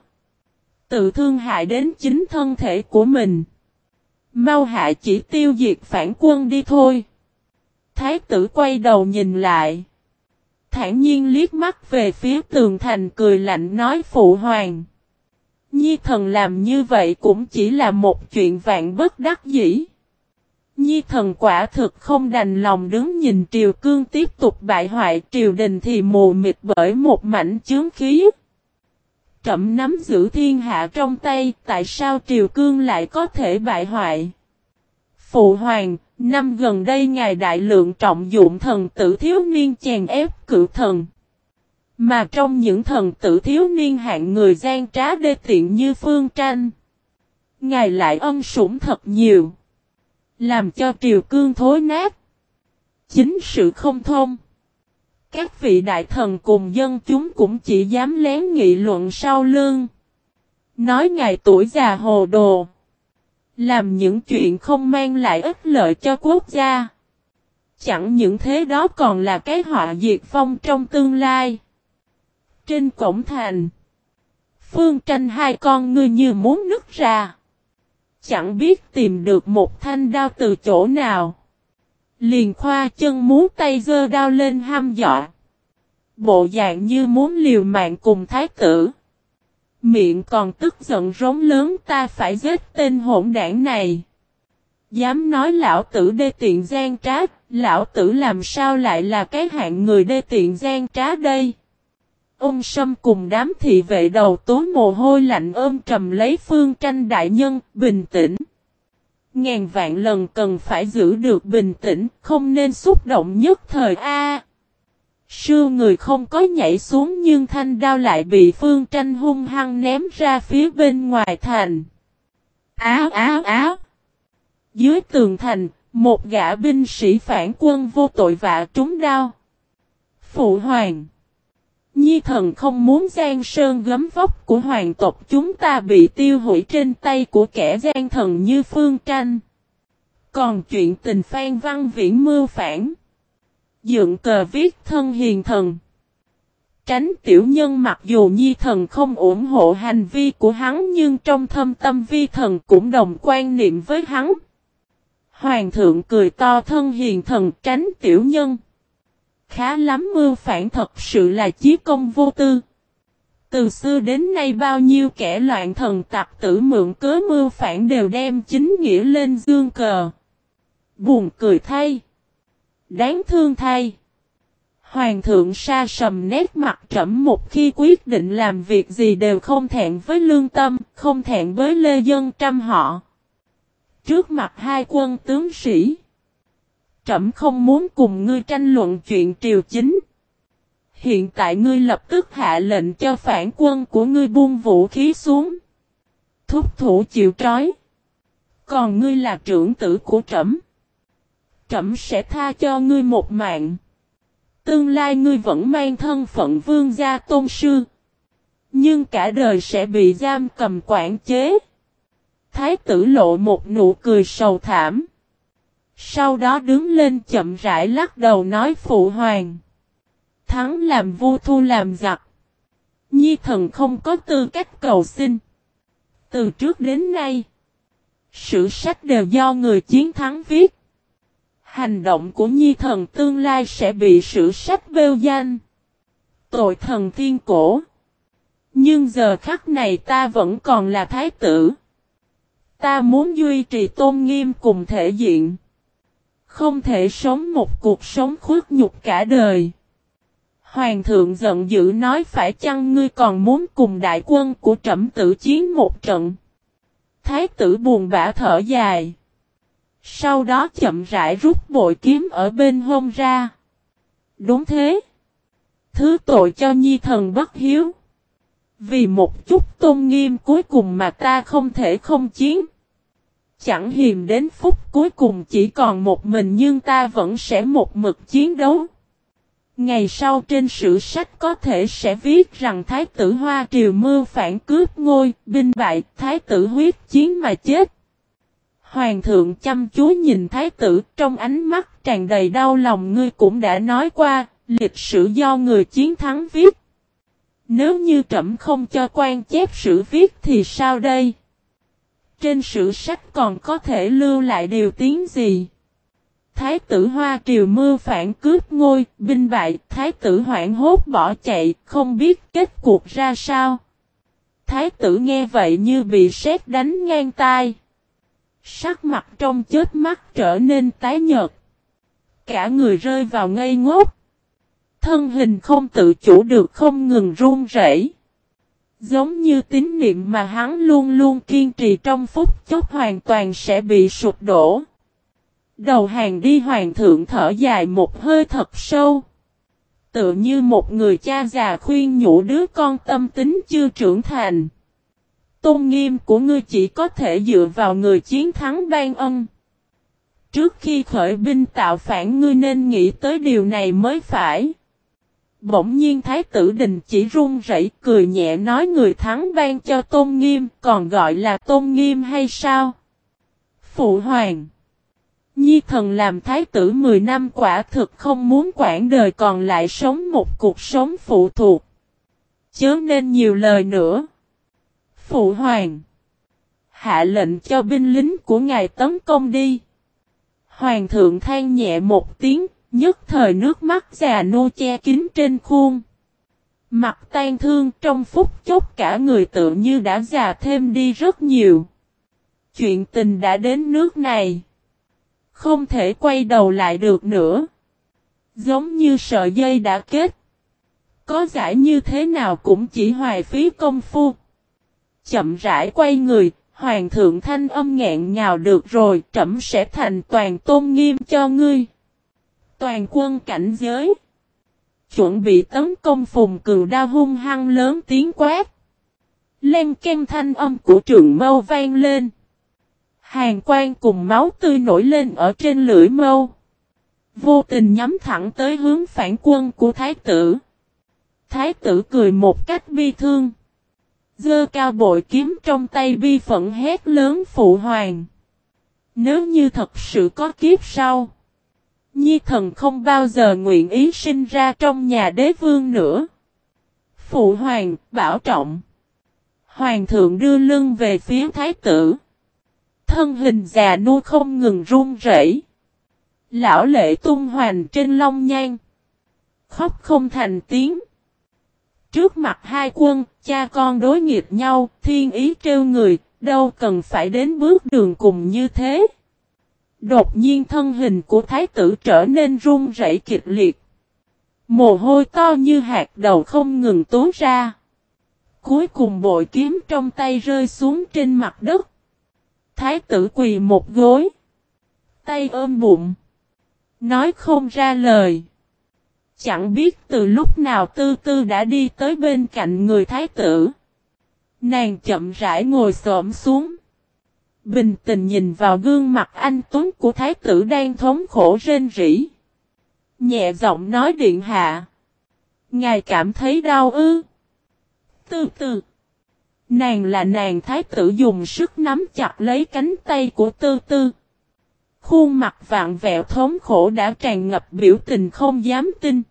Tự thương hại đến chính thân thể của mình. Mau hạ chỉ tiêu diệt phản quân đi thôi. Thái tử quay đầu nhìn lại. Thản nhiên liếc mắt về phía tường thành, cười lạnh nói: Phụ hoàng, Nhi thần làm như vậy cũng chỉ là một chuyện vạn bất đắc dĩ. Nhi thần quả thực không đành lòng đứng nhìn triều cương tiếp tục bại hoại, triều đình thì mù mịt bởi một mảnh chướng khí. Trẫm nắm giữ thiên hạ trong tay, tại sao triều cương lại có thể bại hoại? Phụ hoàng, năm gần đây ngài đại lượng trọng dụng thần tử thiếu niên chèn ép cự thần. Mà trong những thần tử thiếu niên hạng người gian trá đê tiện như Phương Tranh, ngài lại ân sủng thật nhiều, làm cho triều cương thối nát, chính sự không thông. Các vị đại thần cùng dân chúng cũng chỉ dám lén nghị luận sau lưng, nói ngài tuổi già hồ đồ, làm những chuyện không mang lại ích lợi cho quốc gia. Chẳng những thế đó còn là cái họa diệt vong trong tương lai. Trên cổng thành, Phương Tranh hai con ngươi như muốn nứt ra. Chẳng biết tìm được một thanh đao từ chỗ nào, liền khoa chân múa tay giơ đao lên hăm dọa. Bộ dạng như muốn liều mạng cùng thái tử. Miệng còn tức giận rống lớn: ta phải giết tên hỗn đảng này. Dám nói lão tử đê tiện gian trá, lão tử làm sao lại là cái hạng người đê tiện gian trá đây? Ông Sâm cùng đám thị vệ đầu tối mồ hôi lạnh ôm trầm lấy Phương Tranh đại nhân: bình tĩnh. Ngàn vạn lần cần phải giữ được bình tĩnh, không nên xúc động nhất thời a. Sư người không có nhảy xuống, nhưng thanh đao lại bị Phương Tranh hung hăng ném ra phía bên ngoài thành. Á! Dưới tường thành, một gã binh sĩ phản quân vô tội vạ trúng đao. Phụ hoàng, Nhi thần không muốn Giang Sơn gấm vóc của hoàng tộc chúng ta bị tiêu hủy trên tay của kẻ gian thần như Phương Tranh. Còn chuyện tình Phan Văn Viễn mưu phản, dựng cờ viết thân hiền thần, Tránh tiểu nhân mặc dù Nhi thần không ủng hộ hành vi của hắn, nhưng trong thâm tâm vi thần cũng đồng quan niệm với hắn. Hoàng thượng cười to: thân hiền thần, Tránh tiểu nhân. Khá lắm, mưu phản thật sự là chí công vô tư. Từ xưa đến nay bao nhiêu kẻ loạn thần tặc tử mượn cớ mưu phản đều đem chính nghĩa lên dương cờ. Buồn cười thay, đáng thương thay. Hoàng thượng sa sầm nét mặt: trẫm một khi quyết định làm việc gì đều không thẹn với lương tâm, không thẹn với lê dân trăm họ. Trước mặt hai quân tướng sĩ, trẫm không muốn cùng ngươi tranh luận chuyện triều chính. Hiện tại ngươi lập tức hạ lệnh cho phản quân của ngươi buông vũ khí xuống, thúc thủ chịu trói. Còn ngươi là trưởng tử của trẫm, trẫm sẽ tha cho ngươi một mạng. Tương lai ngươi vẫn mang thân phận vương gia tôn sư, nhưng cả đời sẽ bị giam cầm quản chế. Thái tử lộ một nụ cười sầu thảm. Sau đó đứng lên chậm rãi lắc đầu nói: phụ hoàng, thắng làm vua thua làm giặc, Nhi thần không có tư cách cầu xin. Từ trước đến nay, sử sách đều do người chiến thắng viết. Hành động của Nhi thần tương lai sẽ bị sử sách vêu danh, tội thần thiên cổ. Nhưng giờ khắc này ta vẫn còn là thái tử. Ta muốn duy trì tôn nghiêm cùng thể diện, không thể sống một cuộc sống khuất nhục cả đời. Hoàng thượng giận dữ nói phải chăng ngươi còn muốn cùng đại quân của trẫm tử chiến một trận. Thái tử buồn bã thở dài. Sau đó chậm rãi rút bội kiếm ở bên hông ra. Đúng thế. Thứ tội cho nhi thần bất hiếu. Vì một chút tôn nghiêm cuối cùng mà ta không thể không chiến. Chẳng hiềm đến phút cuối cùng chỉ còn một mình nhưng ta vẫn sẽ một mực chiến đấu. Ngày sau trên sử sách có thể sẽ viết rằng Thái tử Hoa Triều mưu phản cướp ngôi, binh bại, Thái tử huyết chiến mà chết. Hoàng thượng chăm chú nhìn Thái tử trong ánh mắt tràn đầy đau lòng. Ngươi cũng đã nói qua, lịch sử do người chiến thắng viết. Nếu như trẫm không cho quan chép sử viết thì sao đây? Trên sử sách còn có thể lưu lại điều tiếng gì? Thái tử Hoa Triều mưu phản cướp ngôi, binh bại, thái tử hoảng hốt bỏ chạy, không biết kết cuộc ra sao. Thái tử nghe vậy như bị sét đánh ngang tai. Sắc mặt trong chớp mắt trở nên tái nhợt. Cả người rơi vào ngây ngốc. Thân hình không tự chủ được không ngừng run rẩy. Giống như tín niệm mà hắn luôn luôn kiên trì trong phút chốc hoàn toàn sẽ bị sụp đổ. Đầu hàng đi. Hoàng thượng thở dài một hơi thật sâu. Tựa như một người cha già khuyên nhủ đứa con tâm tính chưa trưởng thành. Tôn nghiêm của ngươi chỉ có thể dựa vào người chiến thắng ban ân. Trước khi khởi binh tạo phản ngươi nên nghĩ tới điều này mới phải. Bỗng nhiên Thái tử Đình chỉ run rẩy cười nhẹ nói người thắng ban cho tôn nghiêm còn gọi là tôn nghiêm hay sao? Phụ hoàng. Nhi thần làm thái tử 10 năm quả thực không muốn quãng đời còn lại sống một cuộc sống phụ thuộc. Chớ nên nhiều lời nữa. Phụ hoàng. Hạ lệnh cho binh lính của ngài tấn công đi. Hoàng thượng than nhẹ một tiếng, nhất thời nước mắt già nô che kín trên khuôn. Mặt tan thương trong phút chốc cả người tự như đã già thêm đi rất nhiều. Chuyện tình đã đến nước này. Không thể quay đầu lại được nữa. Giống như sợi dây đã kết. Có giải như thế nào cũng chỉ hoài phí công phu. Chậm rãi quay người, hoàng thượng thanh âm nghẹn ngào được rồi, trẫm sẽ thành toàn tôn nghiêm cho ngươi. Toàn quân cảnh giới. Chuẩn bị tấn công Phùng Cừu Đao hung hăng lớn tiếng quát. Len ken thanh âm của trường mâu vang lên. Hàn quang cùng máu tươi nổi lên ở trên lưỡi mâu. Vô tình nhắm thẳng tới hướng phản quân của thái tử. Thái tử cười một cách bi thương. Giơ cao bội kiếm trong tay bi phẫn hét lớn phụ hoàng. Nếu như thật sự có kiếp sau. Nhi thần không bao giờ nguyện ý sinh ra trong nhà đế vương nữa. Phụ hoàng, bảo trọng. Hoàng thượng đưa lưng về phía thái tử. Thân hình già nua không ngừng run rẩy. Lão lệ tung hoành trên long nhan. Khóc không thành tiếng. Trước mặt hai quân, cha con đối nghịch nhau, thiên ý trêu người, đâu cần phải đến bước đường cùng như thế. Đột nhiên thân hình của thái tử trở nên run rẩy kịch liệt. Mồ hôi to như hạt đậu không ngừng túa ra. Cuối cùng bội kiếm trong tay rơi xuống trên mặt đất. Thái tử quỳ một gối. Tay ôm bụng. Nói không ra lời. Chẳng biết từ lúc nào Tư Tư đã đi tới bên cạnh người thái tử. Nàng chậm rãi ngồi xổm xuống. Bình tĩnh nhìn vào gương mặt anh tuấn của thái tử đang thống khổ rên rỉ. Nhẹ giọng nói điện hạ. Ngài cảm thấy đau ư? Tư Tư. Nàng là nàng thái tử dùng sức nắm chặt lấy cánh tay của Tư Tư. Khuôn mặt vạn vẹo thống khổ đã tràn ngập biểu tình không dám tin.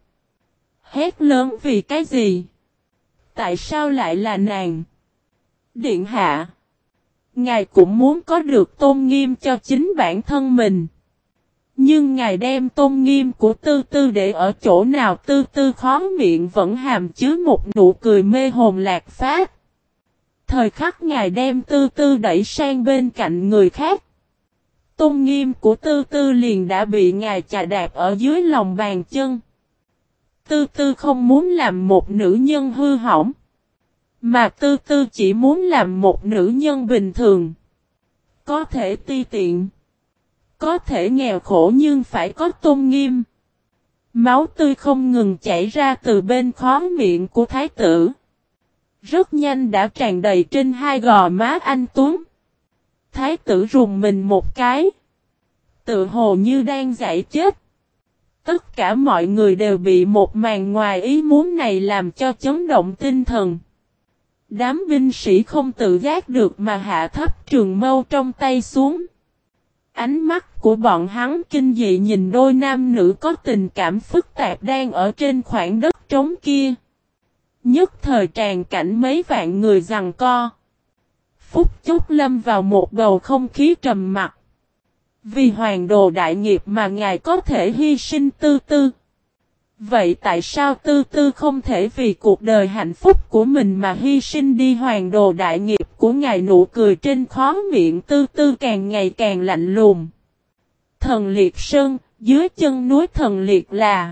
Hét lớn vì cái gì? Tại sao lại là nàng? Điện hạ. Ngài cũng muốn có được tôn nghiêm cho chính bản thân mình. Nhưng ngài đem tôn nghiêm của Tư Tư để ở chỗ nào? Tư Tư khó miệng vẫn hàm chứa một nụ cười mê hồn lạc phát. Thời khắc ngài đem Tư Tư đẩy sang bên cạnh người khác. Tôn nghiêm của Tư Tư liền đã bị ngài chà đạp ở dưới lòng bàn chân. Tư Tư không muốn làm một nữ nhân hư hỏng. Mà Tư Tư chỉ muốn làm một nữ nhân bình thường. Có thể ti tiện. Có thể nghèo khổ nhưng phải có tôn nghiêm. Máu tươi không ngừng chảy ra từ bên khóe miệng của thái tử. Rất nhanh đã tràn đầy trên hai gò má anh Tuấn. Thái tử rùng mình một cái. Tự hồ như đang giải chết. Tất cả mọi người đều bị một màn ngoài ý muốn này làm cho chấn động tinh thần. Đám binh sĩ không tự giác được mà hạ thấp trường mâu trong tay xuống. Ánh mắt của bọn hắn kinh dị nhìn đôi nam nữ có tình cảm phức tạp đang ở trên khoảng đất trống kia. Nhất thời tràn cảnh mấy vạn người giằng co. Phút chốc lâm vào một bầu không khí trầm mặc. Vì hoàng đồ đại nghiệp mà ngài có thể hy sinh Tư Tư. Vậy tại sao Tư Tư không thể vì cuộc đời hạnh phúc của mình mà hy sinh đi hoàng đồ đại nghiệp của ngài? Nụ cười trên khóe miệng Tư Tư càng ngày càng lạnh lùng. Thần Liệt Sơn, dưới chân núi Thần Liệt là.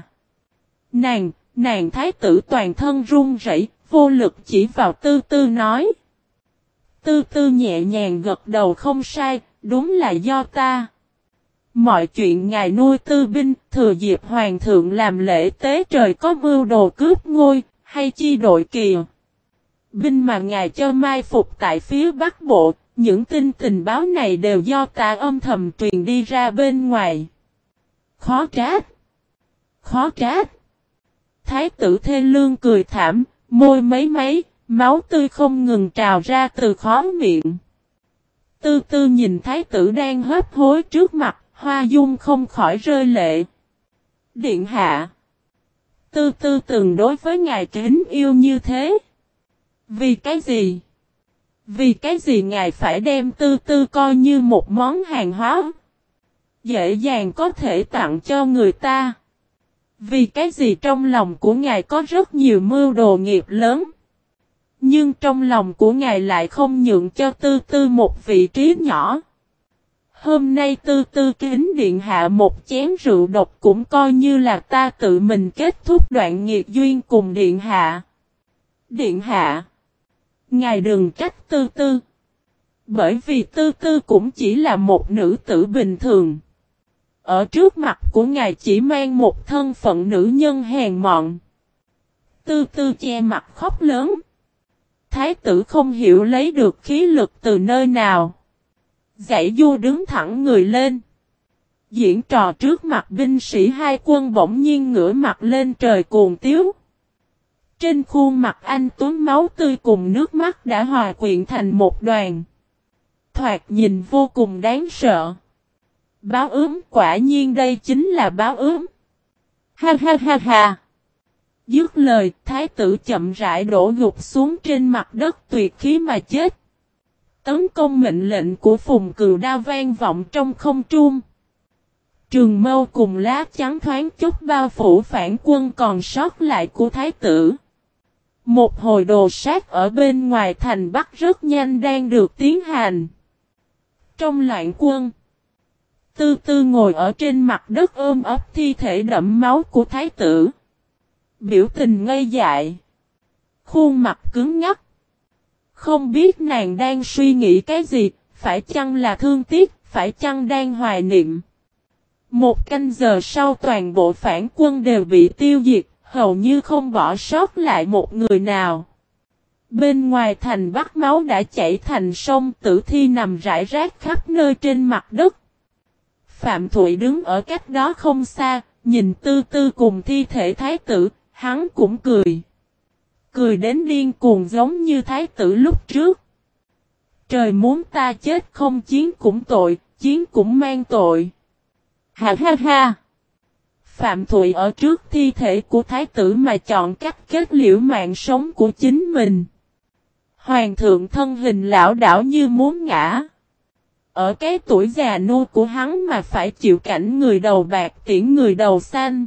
Nàng thái tử toàn thân run rẩy, vô lực chỉ vào Tư Tư nói. Tư Tư nhẹ nhàng gật đầu, không sai, đúng là do ta. Mọi chuyện ngài nuôi tư binh, thừa dịp hoàng thượng làm lễ tế trời có mưu đồ cướp ngôi, hay chi đội kỳ binh mà ngài cho mai phục tại phía Bắc Bộ, những tin tình báo này đều do ta âm thầm truyền đi ra bên ngoài. Khó trách. Khó trách. Thái tử thê lương cười thảm, môi mấy, máu tươi không ngừng trào ra từ khóe miệng. Tư Tư nhìn thái tử đang hấp hối trước mặt, hoa dung không khỏi rơi lệ. Điện hạ. Tư Tư từng đối với ngài kính yêu như thế. Vì cái gì? Vì cái gì ngài phải đem Tư Tư coi như một món hàng hóa? Dễ dàng có thể tặng cho người ta. Vì cái gì trong lòng của ngài có rất nhiều mưu đồ nghiệp lớn. Nhưng trong lòng của ngài lại không nhượng cho Tư Tư một vị trí nhỏ. Hôm nay Tư Tư kính điện hạ một chén rượu độc cũng coi như là ta tự mình kết thúc đoạn nghiệt duyên cùng điện hạ. Điện hạ. Ngài đừng trách Tư Tư. Bởi vì Tư Tư cũng chỉ là một nữ tử bình thường. Ở trước mặt của ngài chỉ mang một thân phận nữ nhân hèn mọn. Tư Tư che mặt khóc lớn. Thái tử không hiểu lấy được khí lực từ nơi nào. Dãy du đứng thẳng người lên. Diễn trò trước mặt binh sĩ hai quân bỗng nhiên ngửa mặt lên trời cuồng tiếu. Trên khuôn mặt anh tuấn máu tươi cùng nước mắt đã hòa quyện thành một đoàn. Thoạt nhìn vô cùng đáng sợ. Báo ướm, quả nhiên đây chính là báo ướm. Ha ha ha ha. Dứt lời, thái tử chậm rãi đổ gục xuống trên mặt đất tuyệt khí mà chết. Tấn công mệnh lệnh của Phùng Cừu Đao vang vọng trong không trung. Trường mâu cùng lá chắn thoáng chút bao phủ phản quân còn sót lại của thái tử. Một hồi đồ sát ở bên ngoài thành Bắc rất nhanh đang được tiến hành. Trong loạn quân, Tư Tư ngồi ở trên mặt đất ôm ấp thi thể đẫm máu của thái tử. Biểu tình ngây dại. Khuôn mặt cứng ngắc. Không biết nàng đang suy nghĩ cái gì, phải chăng là thương tiếc, phải chăng đang hoài niệm. Một canh giờ sau toàn bộ phản quân đều bị tiêu diệt, hầu như không bỏ sót lại một người nào. Bên ngoài thành Bắc máu đã chảy thành sông, tử thi nằm rải rác khắp nơi trên mặt đất. Phạm Thụy đứng ở cách đó không xa, nhìn Tư Tư cùng thi thể thái tử, hắn cũng cười. Cười đến điên cuồng giống như thái tử lúc trước. Trời muốn ta chết không chiến cũng tội, chiến cũng mang tội. Ha ha ha. Phạm Thụy ở trước thi thể của thái tử mà chọn cách kết liễu mạng sống của chính mình. Hoàng thượng thân hình lão đảo như muốn ngã. Ở cái tuổi già nua của hắn mà phải chịu cảnh người đầu bạc tiễn người đầu xanh.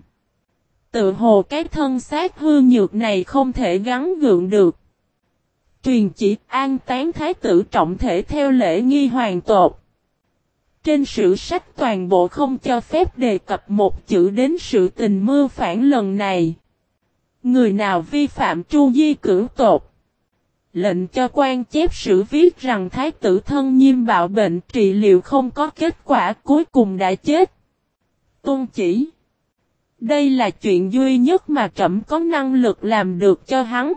Tự hồ cái thân xác hư nhược này không thể gắn gượng được. Truyền chỉ an táng thái tử trọng thể theo lễ nghi hoàng tộc. Trên sử sách toàn bộ không cho phép đề cập một chữ đến sự tình mưu phản lần này. Người nào vi phạm tru di cửu tột. Lệnh cho quan chép sử viết rằng thái tử thân nhiêm bạo bệnh trị liệu không có kết quả cuối cùng đã chết. Tôn chỉ. Đây là chuyện duy nhất mà trẫm có năng lực làm được cho hắn.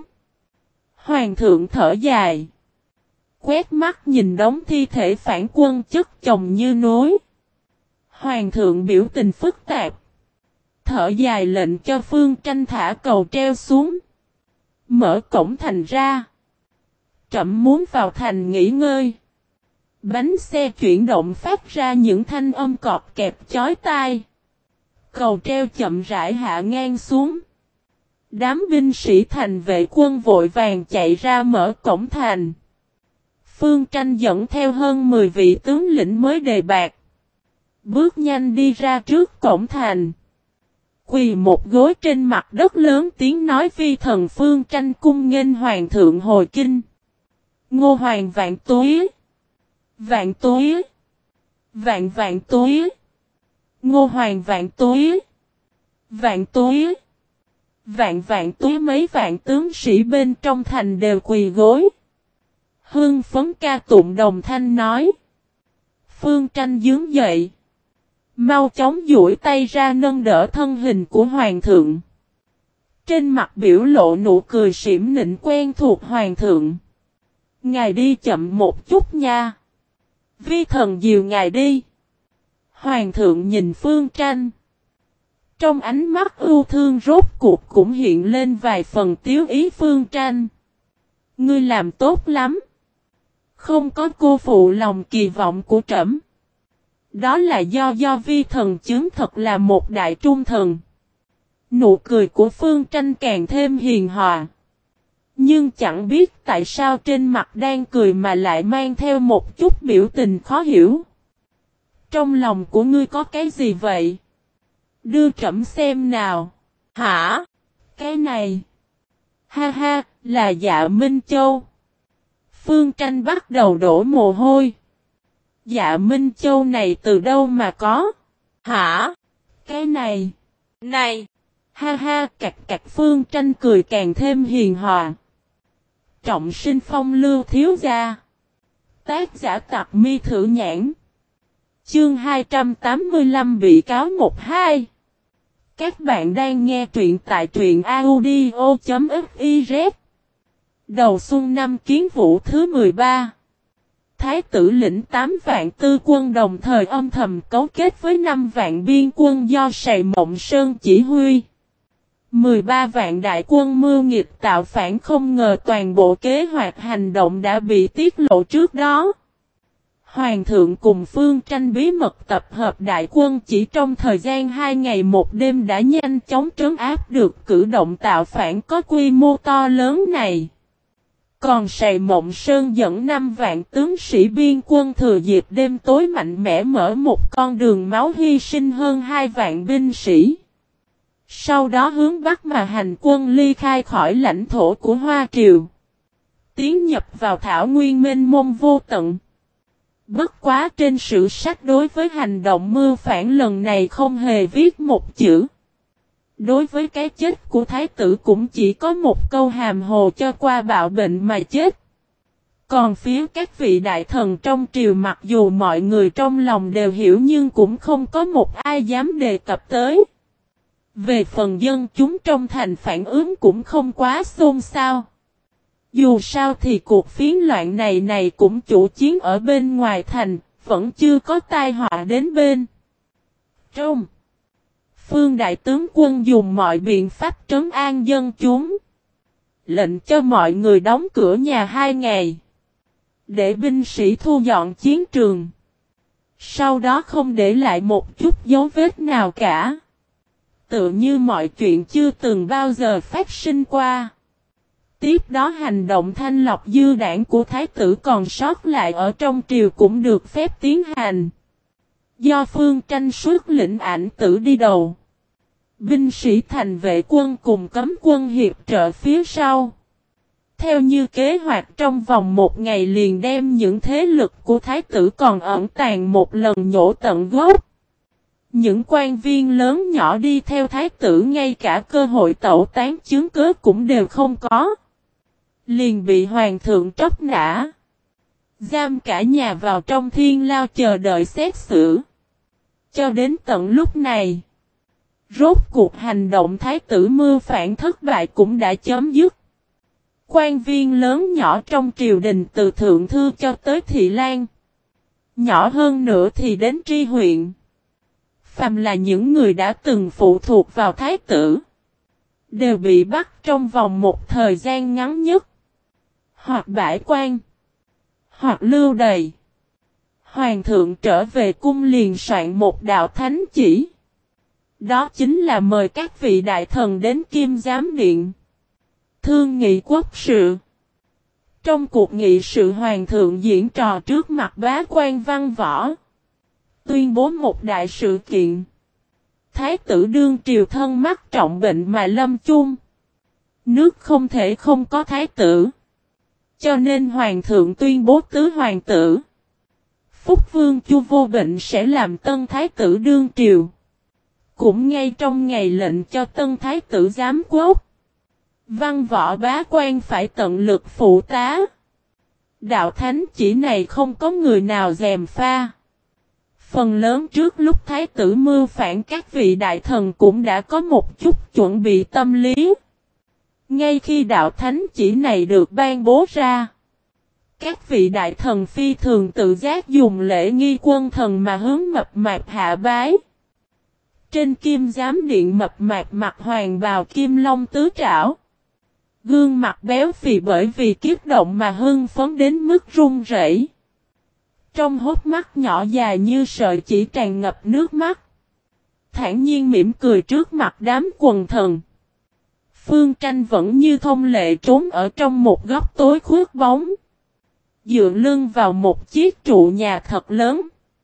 Hoàng thượng thở dài. Quét mắt nhìn đống thi thể phản quân chất chồng như núi. Hoàng thượng biểu tình phức tạp. Thở dài lệnh cho Phương Tranh thả cầu treo xuống. Mở cổng thành ra. Trẫm muốn vào thành nghỉ ngơi. Bánh xe chuyển động phát ra những thanh âm cọp kẹp chói tai. Cầu treo chậm rãi hạ ngang xuống. Đám binh sĩ thành vệ quân vội vàng chạy ra mở cổng thành. Phương Tranh dẫn theo hơn 10 vị tướng lĩnh mới đề bạt. Bước nhanh đi ra trước cổng thành. Quỳ một gối trên mặt đất lớn tiếng nói vi thần Phương Tranh cung nghênh hoàng thượng hồi kinh. Ngô hoàng vạn tuế. Vạn tuế. Vạn vạn tuế. Ngô hoàng vạn tuế. Vạn tuế. Vạn vạn tuế mấy vạn tướng sĩ bên trong thành đều quỳ gối. Hưng phấn ca tụng đồng thanh nói. Phương Tranh đứng dậy. Mau chóng duỗi tay ra nâng đỡ thân hình của hoàng thượng. Trên mặt biểu lộ nụ cười xỉm nịnh quen thuộc hoàng thượng. Ngài đi chậm một chút nha. Vi thần dìu ngài đi. Hoàng thượng nhìn Phương Tranh. Trong ánh mắt ưu thương rốt cuộc cũng hiện lên vài phần tiếu ý Phương Tranh. Ngươi làm tốt lắm. Không có cô phụ lòng kỳ vọng của trẫm. Đó là do vi thần chứng thật là một đại trung thần. Nụ cười của Phương Tranh càng thêm hiền hòa. Nhưng chẳng biết tại sao trên mặt đang cười mà lại mang theo một chút biểu tình khó hiểu. Trong lòng của ngươi có cái gì vậy? Đưa trẫm xem nào. Hả? Cái này. Ha ha, là Dạ Minh Châu. Phương Tranh bắt đầu đổ mồ hôi. Dạ Minh Châu này từ đâu mà có? Hả? Cái này. Này. Ha ha, cạch cạch Phương Tranh cười càng thêm hiền hòa. Trọng sinh phong lưu thiếu gia. Tác giả Tặc Mi Thử Nhãn. Chương 285 bị cáo 1-2. Các bạn đang nghe truyện tại truyện audio.fiz. Đầu xuân năm Kiến Vũ thứ 13. Thái tử lĩnh 8 vạn tư quân đồng thời âm thầm cấu kết với 5 vạn biên quân do Sài Mộng Sơn chỉ huy. 13 vạn đại quân mưu nghịch tạo phản, không ngờ toàn bộ kế hoạch hành động đã bị tiết lộ trước đó. Hoàng thượng cùng Phương Tranh bí mật tập hợp đại quân chỉ trong thời gian 2 ngày 1 đêm đã nhanh chóng trấn áp được cử động tạo phản có quy mô to lớn này. Còn Sài Mộng Sơn dẫn 5 vạn tướng sĩ biên quân thừa dịp đêm tối mạnh mẽ mở một con đường máu hy sinh hơn 2 vạn binh sĩ. Sau đó hướng Bắc mà hành quân ly khai khỏi lãnh thổ của Hoa Triều. Tiến nhập vào thảo nguyên mênh mông vô tận. Bất quá trên sử sách đối với hành động mưu phản lần này không hề viết một chữ. Đối với cái chết của thái tử cũng chỉ có một câu hàm hồ cho qua bạo bệnh mà chết. Còn phía các vị đại thần trong triều mặc dù mọi người trong lòng đều hiểu nhưng cũng không có một ai dám đề cập tới. Về phần dân chúng trong thành phản ứng cũng không quá xôn xao. Dù sao thì cuộc phiến loạn này cũng chủ chiến ở bên ngoài thành, vẫn chưa có tai họa đến bên trong. Phương đại tướng quân dùng mọi biện pháp trấn an dân chúng. Lệnh cho mọi người đóng cửa nhà 2 ngày. Để binh sĩ thu dọn chiến trường. Sau đó không để lại một chút dấu vết nào cả. Tựa như mọi chuyện chưa từng bao giờ phát sinh qua. Tiếp đó hành động thanh lọc dư đảng của thái tử còn sót lại ở trong triều cũng được phép tiến hành. Do Phương Tranh xuất lĩnh ảnh tử đi đầu. Binh sĩ thành vệ quân cùng cấm quân hiệp trợ phía sau. Theo như kế hoạch trong vòng 1 ngày liền đem những thế lực của thái tử còn ẩn tàng một lần nhổ tận gốc. Những quan viên lớn nhỏ đi theo thái tử ngay cả cơ hội tẩu tán chứng cớ cũng đều không có. Liền bị hoàng thượng tróc nã. Giam cả nhà vào trong thiên lao chờ đợi xét xử. Cho đến tận lúc này, rốt cuộc hành động thái tử mưu phản thất bại cũng đã chấm dứt. Quan viên lớn nhỏ trong triều đình từ thượng thư cho tới thị lang. Nhỏ hơn nữa thì đến tri huyện. Phàm là những người đã từng phụ thuộc vào thái tử, đều bị bắt trong vòng một thời gian ngắn nhất. Hoặc bãi quan, hoặc lưu đày. Hoàng thượng trở về cung liền soạn một đạo thánh chỉ. Đó chính là mời các vị đại thần đến Kim Giám Điện thương nghị quốc sự. Trong cuộc nghị sự hoàng thượng diễn trò trước mặt bá quan văn võ, tuyên bố một đại sự kiện. Thái tử đương triều thân mắc trọng bệnh mà lâm chung. Nước không thể không có thái tử. Cho nên hoàng thượng tuyên bố tứ hoàng tử Phúc Vương Chu Vô Bệnh sẽ làm tân thái tử đương triều. Cũng ngay trong ngày lệnh cho tân thái tử giám quốc, văn võ bá quan phải tận lực phụ tá. Đạo thánh chỉ này không có người nào gièm pha. Phần lớn trước lúc thái tử mưu phản các vị đại thần cũng đã có một chút chuẩn bị tâm lý. Ngay khi đạo thánh chỉ này được ban bố ra, các vị đại thần phi thường tự giác dùng lễ nghi quân thần mà hướng mập mạp hạ bái. Trên Kim Giám Điện mập mạp mặc hoàng bào kim long tứ trảo. Gương mặt béo phì bởi vì kiếp động mà hưng phấn đến mức run rẩy. Trong hốc mắt nhỏ dài như sợi chỉ tràn ngập nước mắt. Thản nhiên mỉm cười trước mặt đám quần thần. Phương Tranh vẫn như thông lệ trốn ở trong một góc tối khuất bóng. Dựa lưng vào một chiếc trụ nhà thật lớn.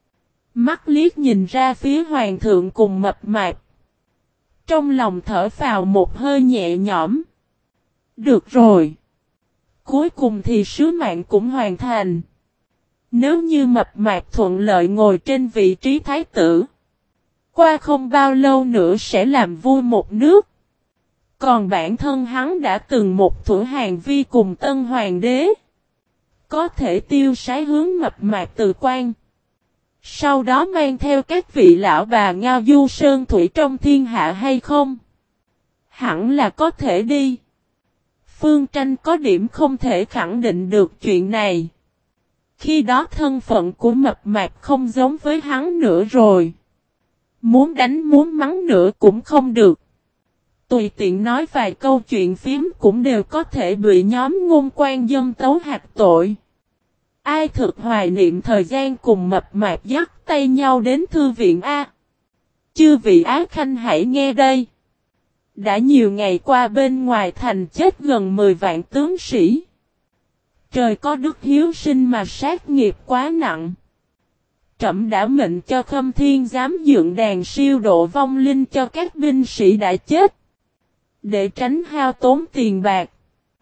Mắt liếc nhìn ra phía hoàng thượng cùng mập mạp. Trong lòng thở phào một hơi nhẹ nhõm. Được rồi. Cuối cùng thì sứ mạng cũng hoàn thành. Nếu như mập mạp thuận lợi ngồi trên vị trí thái tử, qua không bao lâu nữa sẽ làm vui một nước. Còn bản thân hắn đã từng một thuở hàng vi cùng tân hoàng đế, có thể tiêu sái hướng mập mạp từ quan. Sau đó mang theo các vị lão bà ngao du sơn thủy trong thiên hạ hay không? Hẳn là có thể đi. Phương Tranh có điểm không thể khẳng định được chuyện này. Khi đó thân phận của mập mạp không giống với hắn nữa rồi. Muốn đánh muốn mắng nữa cũng không được. Tùy tiện nói vài câu chuyện phím cũng đều có thể bị nhóm ngôn quan dâm tấu hạch tội. Ai thực hoài niệm thời gian cùng mập mạp dắt tay nhau đến thư viện A. Chư vị Á Khanh hãy nghe đây. Đã nhiều ngày qua bên ngoài thành chết gần 10 vạn tướng sĩ. Trời có đức hiếu sinh mà sát nghiệp quá nặng. Trẫm đã mệnh cho Khâm Thiên giám dựng đàn siêu độ vong linh cho các binh sĩ đã chết. Để tránh hao tốn tiền bạc,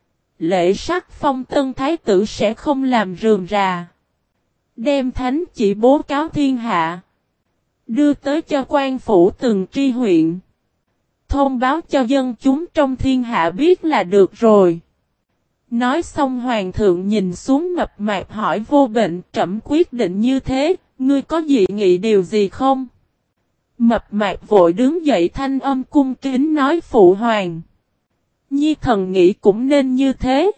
lễ sắc phong tân thái tử sẽ không làm rườm rà. Đem thánh chỉ bố cáo thiên hạ. Đưa tới cho quan phủ từng tri huyện. Thông báo cho dân chúng trong thiên hạ biết là được rồi. Nói xong hoàng thượng nhìn xuống mập mạp hỏi Vô Bệnh, trẫm quyết định như thế, ngươi có dị nghị điều gì không? Mập mạp vội đứng dậy thanh âm cung kính nói phụ hoàng. Nhi thần nghĩ cũng nên như thế.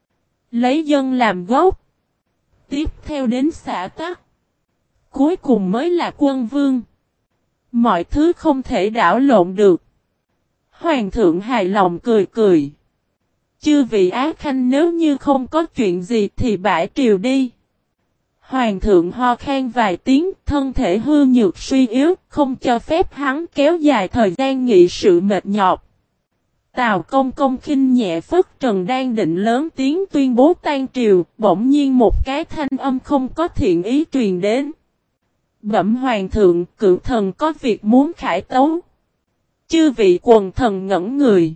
Lấy dân làm gốc. Tiếp theo đến xã tắc. Cuối cùng mới là quân vương. Mọi thứ không thể đảo lộn được. Hoàng thượng hài lòng cười cười. Chư vị Á Khanh nếu như không có chuyện gì thì bãi triều đi. Hoàng thượng ho khan vài tiếng, thân thể hư nhược suy yếu, không cho phép hắn kéo dài thời gian nghị sự mệt nhọc. Tào Công Công khinh nhẹ phất trần đang định lớn tiếng tuyên bố tan triều, bỗng nhiên một cái thanh âm không có thiện ý truyền đến. Bẩm hoàng thượng, cựu thần có việc muốn khải tấu. Chư vị quần thần ngẩn người.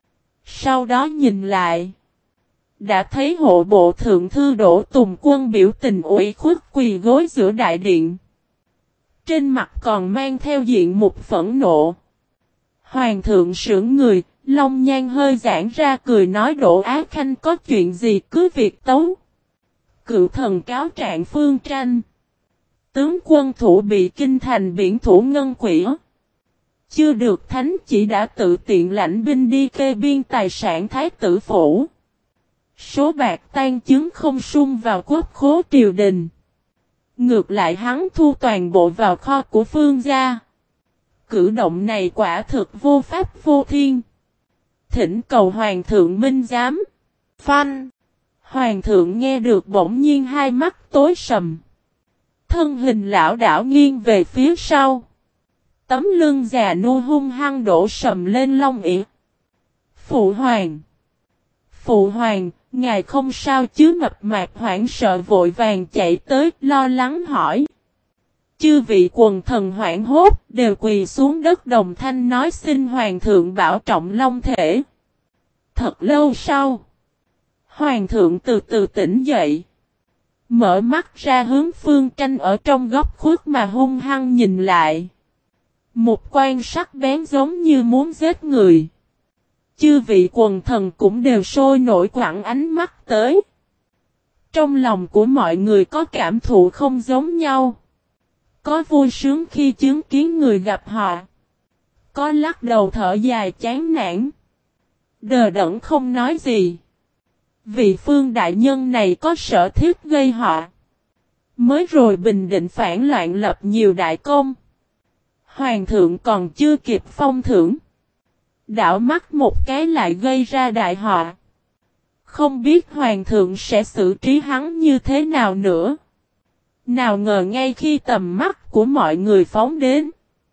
Sau đó nhìn lại. Đã thấy hộ bộ thượng thư Đỗ Tùng Quân biểu tình ủy khuất quỳ gối giữa đại điện. Trên mặt còn mang theo diện mục phẫn nộ. Hoàng thượng sững người, Long Nhan hơi giãn ra cười nói Đỗ Á Khanh có chuyện gì cứ việc tấu. Cựu thần cáo trạng Phương Tranh. Tướng quân thủ bị kinh thành biển thủ ngân quỷ. Chưa được thánh chỉ đã tự tiện lãnh binh đi kê biên tài sản thái tử phủ. Số bạc tan chứng không sung vào quốc khố triều đình. Ngược lại hắn thu toàn bộ vào kho của Phương gia. Cử động này quả thực vô pháp vô thiên. Thỉnh cầu hoàng thượng minh giám. Phanh. Hoàng thượng nghe được bỗng nhiên hai mắt tối sầm. Thân hình lão đảo nghiêng về phía sau. Tấm lưng già nua hung hăng đổ sầm lên long ỉa. Phụ hoàng. Phụ hoàng, ngài không sao chứ mập mạp hoảng sợ vội vàng chạy tới lo lắng hỏi. Chư vị quần thần hoảng hốt đều quỳ xuống đất đồng thanh nói xin hoàng thượng bảo trọng long thể. Thật lâu sau. Hoàng thượng từ từ tỉnh dậy. Mở mắt ra hướng Phương Tranh ở trong góc khuất mà hung hăng nhìn lại. Một quan sắc bén giống như muốn giết người. Chư vị quần thần cũng đều sôi nổi quẳng ánh mắt tới. Trong lòng của mọi người có cảm thụ không giống nhau. Có vui sướng khi chứng kiến người gặp họ. Có lắc đầu thở dài chán nản. Đờ đẫn không nói gì. Vị Phương đại nhân này có sở thiết gây họ. Mới rồi bình định phản loạn lập nhiều đại công. Hoàng thượng còn chưa kịp phong thưởng. Đảo mắt một cái lại gây ra đại họa. Không biết hoàng thượng sẽ xử trí hắn như thế nào nữa. Nào ngờ ngay khi tầm mắt của mọi người phóng đến.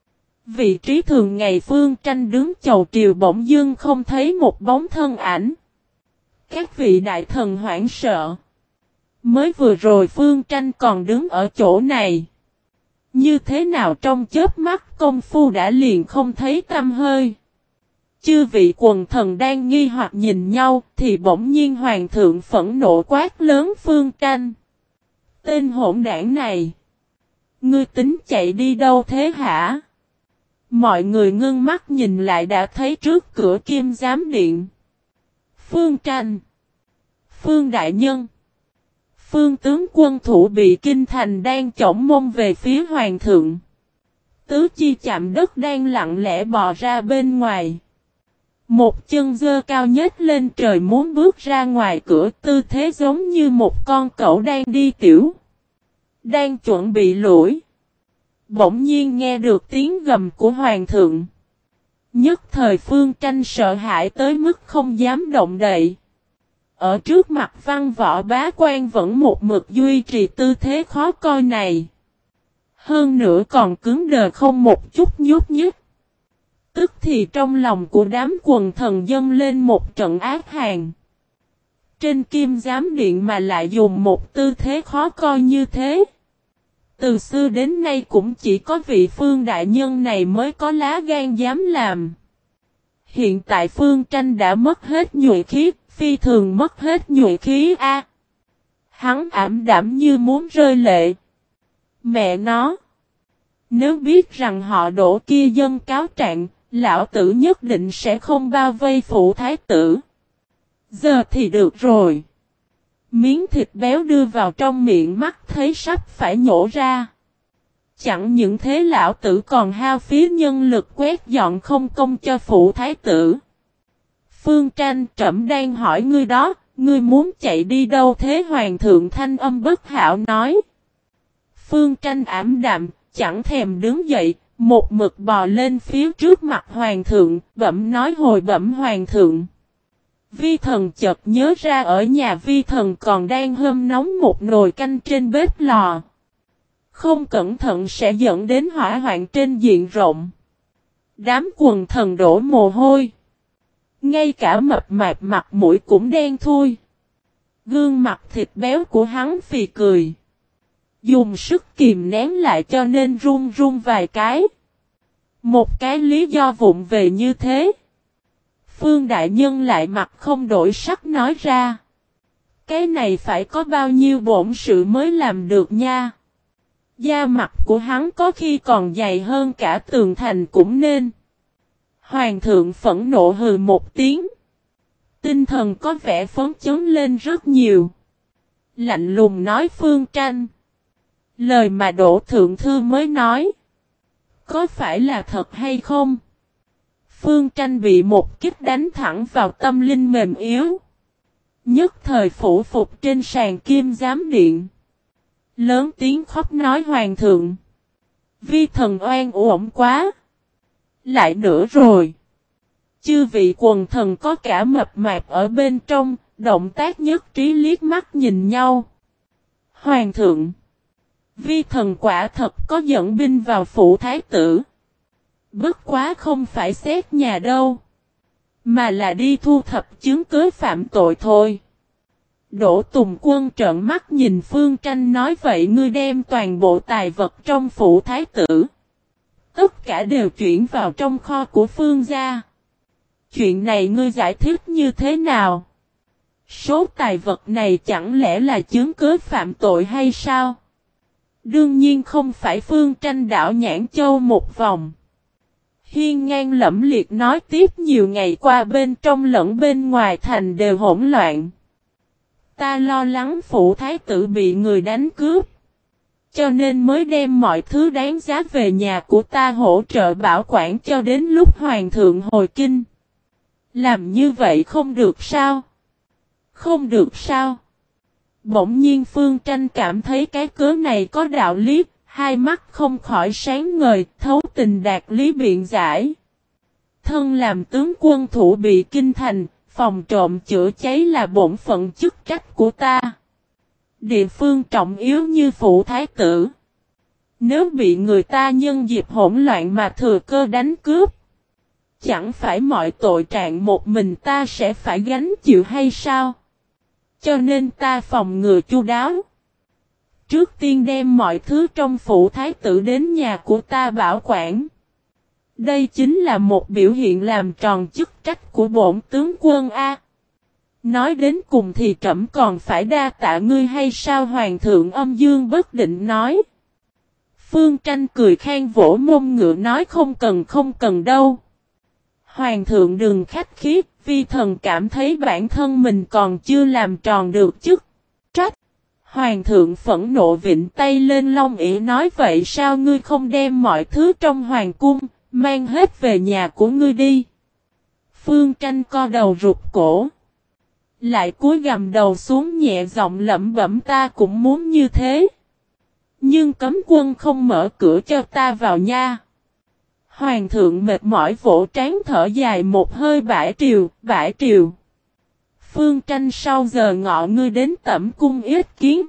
Vị trí thường ngày Phương Tranh đứng chầu triều bỗng dưng không thấy một bóng thân ảnh. Các vị đại thần hoảng sợ. Mới vừa rồi Phương Tranh còn đứng ở chỗ này. Như thế nào trong chớp mắt công phu đã liền không thấy tăm hơi. Chư vị quần thần đang nghi hoặc nhìn nhau thì bỗng nhiên hoàng thượng phẫn nộ quát lớn Phương Tranh. Tên hỗn đảng này. Ngươi tính chạy đi đâu thế hả? Mọi người ngưng mắt nhìn lại đã thấy trước cửa Kim Giám Điện. Phương Tranh. Phương Đại Nhân. Phương tướng quân thủ bị kinh thành đang chổng mông về phía hoàng thượng. Tứ chi chạm đất đang lặng lẽ bò ra bên ngoài. Một chân dơ cao nhếch lên trời muốn bước ra ngoài cửa tư thế giống như một con cẩu đang đi tiểu. Đang chuẩn bị lủi. Bỗng nhiên nghe được tiếng gầm của hoàng thượng. Nhất thời Phương Tranh sợ hãi tới mức không dám động đậy. Ở trước mặt Văn Võ Bá Quan vẫn một mực duy trì tư thế khó coi này. Hơn nữa còn cứng đờ không một chút nhúc nhích. Tức thì trong lòng của đám quần thần dâng lên một trận ác hàn. Trên Kim Giám Điện mà lại dùng một tư thế khó coi như thế. Từ xưa đến nay cũng chỉ có vị Phương đại nhân này mới có lá gan dám làm. Hiện tại Phương Tranh đã mất hết nhuệ khí, phi thường mất hết nhuệ khí a. Hắn ảm đạm như muốn rơi lệ. Mẹ nó. Nếu biết rằng họ Đỗ kia dâng cáo trạng, lão tử nhất định sẽ không bao vây phụ thái tử. Giờ thì được rồi. Miếng thịt béo đưa vào trong miệng mắt thấy sắp phải nhổ ra. Chẳng những thế lão tử còn hao phí nhân lực quét dọn không công cho phụ thái tử. Phương Tranh trẫm đang hỏi ngươi đó, ngươi muốn chạy đi đâu thế hoàng thượng thanh âm bất hảo nói. Phương Tranh ảm đạm, chẳng thèm đứng dậy, một mực bò lên phía trước mặt hoàng thượng, bẩm nói hồi bẩm hoàng thượng. Vi thần chợt nhớ ra ở nhà vi thần còn đang hâm nóng một nồi canh trên bếp lò. Không cẩn thận sẽ dẫn đến hỏa hoạn trên diện rộng. Đám quần thần đổ mồ hôi. Ngay cả mập mạp mặt mũi cũng đen thui. Gương mặt thịt béo của hắn phì cười. Dùng sức kìm nén lại cho nên run run vài cái. Một cái lý do vụng về như thế. Phương đại nhân lại mặt không đổi sắc nói ra. Cái này phải có bao nhiêu bổn sự mới làm được nha. Da mặt của hắn có khi còn dày hơn cả tường thành cũng nên. Hoàng thượng phẫn nộ hừ một tiếng. Tinh thần có vẻ phấn chấn lên rất nhiều. Lạnh lùng nói Phương Tranh. Lời mà Đỗ Thượng Thư mới nói. Có phải là thật hay không? Phương Tranh bị một kích đánh thẳng vào tâm linh mềm yếu. Nhất thời phủ phục trên sàn kim giám điện. Lớn tiếng khóc nói Hoàng thượng. Vi thần oan uổng quá. Lại nữa rồi. Chư vị quần thần có cả mập mạp ở bên trong, động tác nhất trí liếc mắt nhìn nhau. Hoàng thượng. Vi thần quả thật có dẫn binh vào phủ thái tử. Bất quá không phải xét nhà đâu. Mà là đi thu thập chứng cứ phạm tội thôi. Đỗ Tùng Quân trợn mắt nhìn Phương Tranh nói vậy ngươi đem toàn bộ tài vật trong phủ thái tử. Tất cả đều chuyển vào trong kho của Phương gia. Chuyện này ngươi giải thích như thế nào? Số tài vật này chẳng lẽ là chứng cứ phạm tội hay sao? Đương nhiên không phải. Phương Tranh đảo Nhãn Châu một vòng. Hiên ngang lẫm liệt nói tiếp nhiều ngày qua bên trong lẫn bên ngoài thành đều hỗn loạn. Ta lo lắng phủ thái tử bị người đánh cướp. Cho nên mới đem mọi thứ đáng giá về nhà của ta hỗ trợ bảo quản cho đến lúc hoàng thượng hồi kinh. Làm như vậy không được sao? Không được sao? Bỗng nhiên Phương Tranh cảm thấy cái cớ này có đạo lý, hai mắt không khỏi sáng ngời, thấu tình đạt lý biện giải. Thân làm tướng quân thủ bị kinh thành, phòng trộm chữa cháy là bổn phận chức trách của ta. Địa phương trọng yếu như phủ thái tử. Nếu bị người ta nhân dịp hỗn loạn mà thừa cơ đánh cướp, chẳng phải mọi tội trạng một mình ta sẽ phải gánh chịu hay sao? Cho nên ta phòng ngừa chu đáo. Trước tiên đem mọi thứ trong phủ thái tử đến nhà của ta bảo quản. Đây chính là một biểu hiện làm tròn chức trách của bổn tướng quân A. Nói đến cùng thì trẫm còn phải đa tạ ngươi hay sao? Hoàng thượng âm dương bất định nói. Phương Tranh cười khan vỗ mông ngựa nói không cần đâu. Hoàng thượng đừng khách khí, vi thần cảm thấy bản thân mình còn chưa làm tròn được chức trách. Hoàng thượng phẫn nộ vịnh tay lên long ỷ nói vậy sao ngươi không đem mọi thứ trong hoàng cung, mang hết về nhà của ngươi đi. Phương Tranh co đầu rụt cổ. Lại cúi gằm đầu xuống nhẹ giọng lẩm bẩm ta cũng muốn như thế. Nhưng cấm quân không mở cửa cho ta vào nha. Hoàng thượng mệt mỏi vỗ trán thở dài một hơi bãi triều. Phương Tranh sau giờ ngọ ngươi đến tẩm cung yết kiến.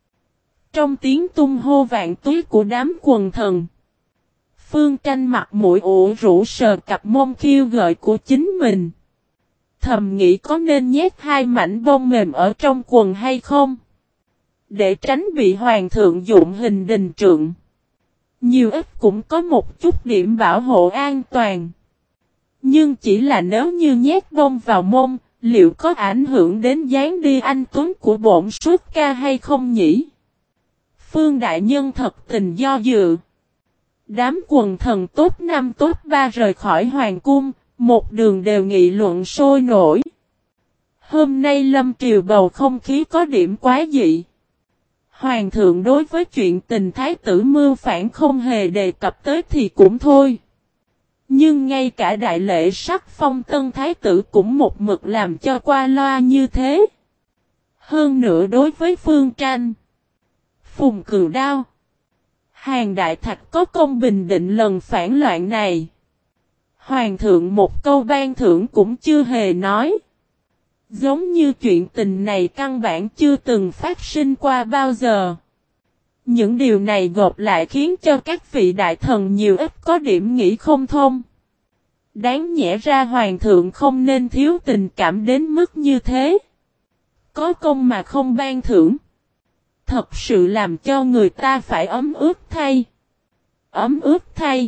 Trong tiếng tung hô vạn túy của đám quần thần. Phương Tranh mặt mũi ủ rũ sờ cặp mông khiêu gợi của chính mình. Thầm nghĩ có nên nhét hai mảnh bông mềm ở trong quần hay không? Để tránh bị hoàng thượng dụng hình đình trượng. Nhiều ít cũng có một chút điểm bảo hộ an toàn. Nhưng chỉ là nếu như nhét bông vào mông, liệu có ảnh hưởng đến dáng đi anh tuấn của bổn xuất ca hay không nhỉ? Phương đại nhân thật tình do dự. Đám quần thần tốt 5 tốt 3 rời khỏi hoàng cung, một đường đều nghị luận sôi nổi. Hôm nay lâm triều bầu không khí có điểm quá dị. Hoàng thượng đối với chuyện tình thái tử mưu phản không hề đề cập tới thì cũng thôi. Nhưng ngay cả đại lễ sắc phong tân thái tử cũng một mực làm cho qua loa như thế. Hơn nữa đối với Phương Tranh, Phùng Cừu Đao, Hàn Đại Thạch có công bình định lần phản loạn này. Hoàng thượng một câu ban thưởng cũng chưa hề nói. Giống như chuyện tình này căn bản chưa từng phát sinh qua bao giờ. Những điều này gộp lại khiến cho các vị đại thần nhiều ít có điểm nghĩ không thông. Đáng nhẽ ra hoàng thượng không nên thiếu tình cảm đến mức như thế. Có công mà không ban thưởng. Thật sự làm cho người ta phải ấm ướt thay. Ấm ướt thay.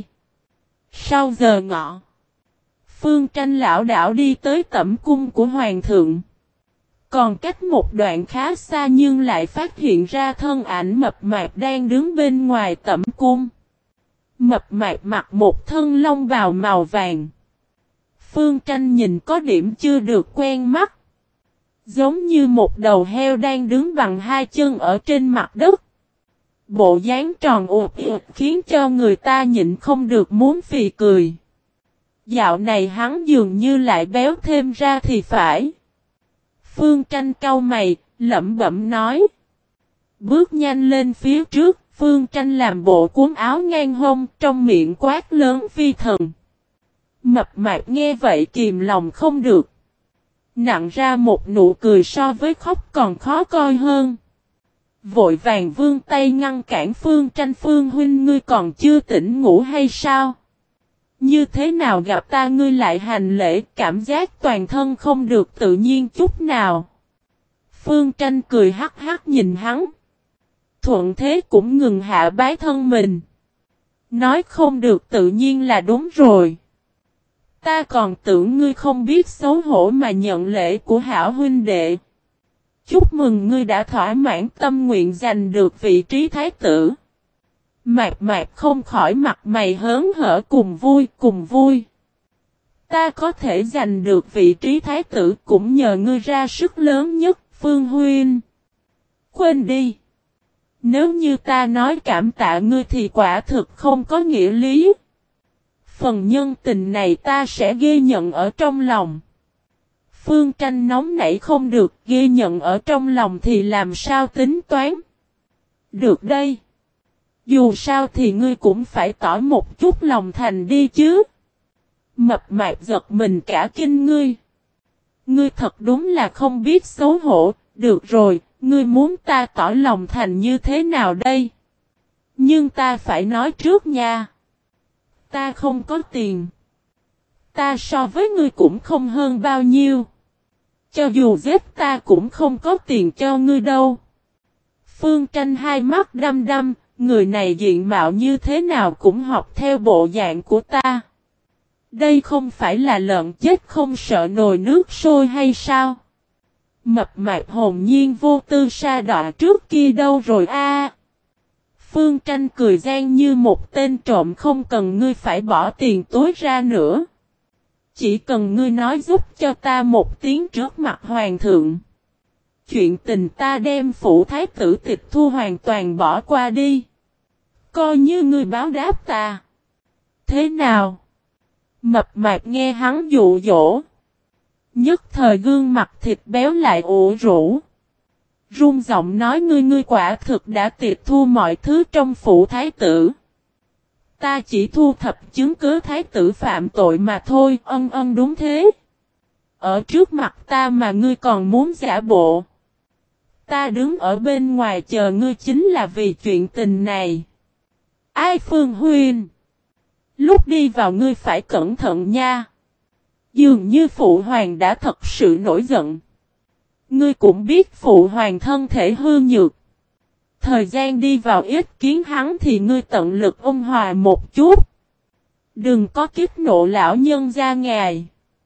Sau giờ ngọ, Phương Tranh lão đảo đi tới tẩm cung của hoàng thượng. Còn cách một đoạn khá xa nhưng lại phát hiện ra thân ảnh mập mạp đang đứng bên ngoài tẩm cung. Mập mạp mặc một thân lông bào màu vàng. Phương Tranh nhìn có điểm chưa được quen mắt. Giống như một đầu heo đang đứng bằng hai chân ở trên mặt đất. Bộ dáng tròn ụt khiến cho người ta nhịn không được muốn phì cười. Dạo này hắn dường như lại béo thêm ra thì phải. Phương Tranh cau mày, lẩm bẩm nói. Bước nhanh lên phía trước, Phương Tranh làm bộ cuốn áo ngang hông, trong miệng quát lớn phi thần. Mập mạp nghe vậy kìm lòng không được. Nặn ra một nụ cười so với khóc còn khó coi hơn. Vội vàng vươn tay ngăn cản Phương Tranh. Phương huynh, ngươi còn chưa tỉnh ngủ hay sao? Như thế nào gặp ta ngươi lại hành lễ, cảm giác toàn thân không được tự nhiên chút nào. Phương Tranh cười hắc hắc nhìn hắn. Thuận thế cũng ngừng hạ bái thân mình. Nói không được tự nhiên là đúng rồi. Ta còn tưởng ngươi không biết xấu hổ mà nhận lễ của hảo huynh đệ. Chúc mừng ngươi đã thỏa mãn tâm nguyện giành được vị trí thái tử. Mạc mạc không khỏi mặt mày hớn hở cùng vui. Ta có thể giành được vị trí thái tử cũng nhờ ngươi ra sức lớn nhất, Phương huynh. Quên đi. Nếu như ta nói cảm tạ ngươi thì quả thực không có nghĩa lý. Phần nhân tình này ta sẽ ghi nhận ở trong lòng. Phương Tranh nóng nảy không được, ghi nhận ở trong lòng thì làm sao tính toán. Được đây. Dù sao thì ngươi cũng phải tỏ một chút lòng thành đi chứ. Mập mạp giật mình cả kinh ngươi. Ngươi thật đúng là không biết xấu hổ. Được rồi, ngươi muốn ta tỏ lòng thành như thế nào đây? Nhưng ta phải nói trước nha. Ta không có tiền. Ta so với ngươi cũng không hơn bao nhiêu. Cho dù giết ta cũng không có tiền cho ngươi đâu. Phương Tranh hai mắt đăm đăm. Người này diện mạo như thế nào cũng học theo bộ dạng của ta. Đây không phải là lợn chết không sợ nồi nước sôi hay sao? Mập mạp hồn nhiên vô tư sa đọa trước kia đâu rồi a? Phương Tranh cười gian như một tên trộm, không cần ngươi phải bỏ tiền túi ra nữa. Chỉ cần ngươi nói giúp cho ta một tiếng trước mặt hoàng thượng. Chuyện tình ta đem phủ thái tử tịch thu hoàn toàn bỏ qua đi. Coi như ngươi báo đáp ta. Thế nào? Mập mạp nghe hắn dụ dỗ. Nhất thời gương mặt thịt béo lại ủ rũ. Run giọng nói ngươi quả thực đã tịch thu mọi thứ trong phủ thái tử. Ta chỉ thu thập chứng cứ thái tử phạm tội mà thôi, đúng thế. Ở trước mặt ta mà ngươi còn muốn giả bộ. Ta đứng ở bên ngoài chờ ngươi chính là vì chuyện tình này. Ai Phương huynh? Lúc đi vào ngươi phải cẩn thận nha. Dường như phụ hoàng đã thật sự nổi giận. Ngươi cũng biết phụ hoàng thân thể hư nhược. Thời gian đi vào ít kiến hắn thì ngươi tận lực ôn hòa một chút. Đừng có kiếp nộ lão nhân gia ngài.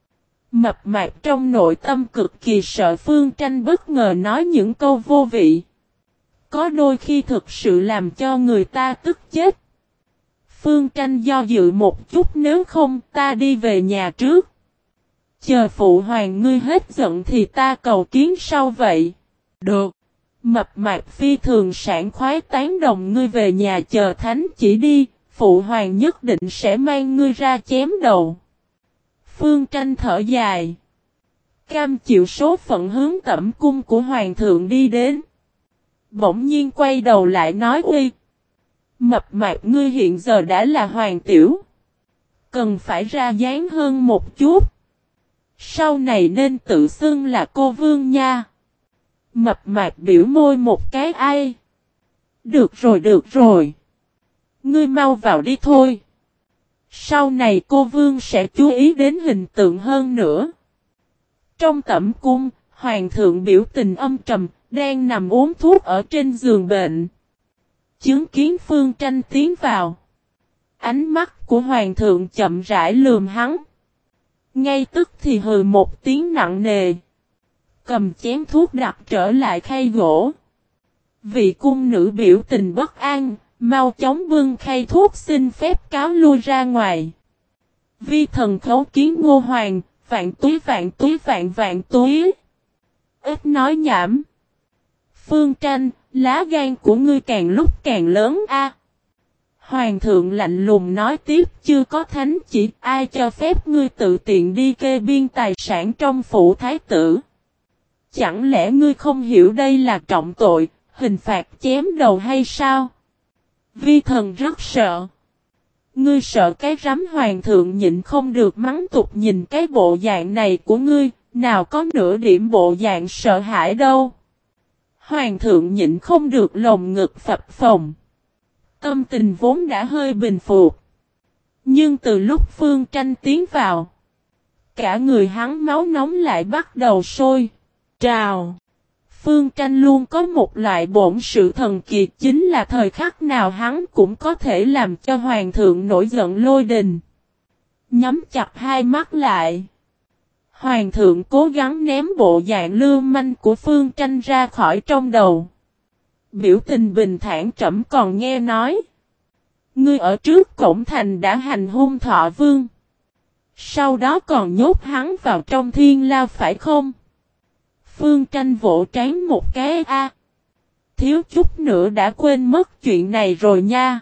Mập mạp trong nội tâm cực kỳ sợ Phương Tranh bất ngờ nói những câu vô vị. Có đôi khi thực sự làm cho người ta tức chết. Phương Tranh do dự một chút, nếu không ta đi về nhà trước. Chờ phụ hoàng ngươi hết giận thì ta cầu kiến sau vậy. Được. Mập mạp phi thường sảng khoái tán đồng, ngươi về nhà chờ thánh chỉ đi, phụ hoàng nhất định sẽ mang ngươi ra chém đầu. Phương Tranh thở dài. Cam chịu số phận hướng tẩm cung của hoàng thượng đi đến. Bỗng nhiên quay đầu lại nói uy. Mập mạp ngươi hiện giờ đã là hoàng tiểu. Cần phải ra dáng hơn một chút. Sau này nên tự xưng là cô vương nha. Mập mạp biểu môi một cái ai. Được rồi. Ngươi mau vào đi thôi. Sau này cô vương sẽ chú ý đến hình tượng hơn nữa. Trong tẩm cung, hoàng thượng biểu tình âm trầm, đang nằm uống thuốc ở trên giường bệnh. Chứng kiến Phương Tranh tiến vào. Ánh mắt của hoàng thượng chậm rãi lườm hắn. Ngay tức thì hừ một tiếng nặng nề. Cầm chén thuốc đặt trở lại khay gỗ. Vị cung nữ biểu tình bất an, mau chóng bưng khay thuốc xin phép cáo lui ra ngoài. Vi thần khấu kiến Ngô Hoàng, vạn túi vạn túi vạn vạn túi. Ít nói nhảm. Phương Tranh, lá gan của ngươi càng lúc càng lớn a. Hoàng thượng lạnh lùng nói tiếp, chưa có thánh chỉ, ai cho phép ngươi tự tiện đi kê biên tài sản trong phủ thái tử. Chẳng lẽ ngươi không hiểu đây là trọng tội, hình phạt chém đầu hay sao? Vi thần rất sợ. Ngươi sợ cái rắm? Hoàng thượng nhịn không được mắng tục, nhìn cái bộ dạng này của ngươi, nào có nửa điểm bộ dạng sợ hãi đâu. Hoàng thượng nhịn không được lồng ngực phập phồng. Tâm tình vốn đã hơi bình phục. Nhưng từ lúc Phương Tranh tiến vào, cả người hắn máu nóng lại bắt đầu sôi trào. Phương Tranh luôn có một loại bổn sự thần kỳ, chính là thời khắc nào hắn cũng có thể làm cho Hoàng thượng nổi giận lôi đình. Nhắm chặt hai mắt lại. Hoàng thượng cố gắng ném bộ dạng lưu manh của Phương Tranh ra khỏi trong đầu. Biểu tình bình thản trẫm còn nghe nói. Ngươi ở trước cổng thành đã hành hung Thọ Vương. Sau đó còn nhốt hắn vào trong thiên lao phải không? Phương Tranh vỗ trán một cái a. Thiếu chút nữa đã quên mất chuyện này rồi nha.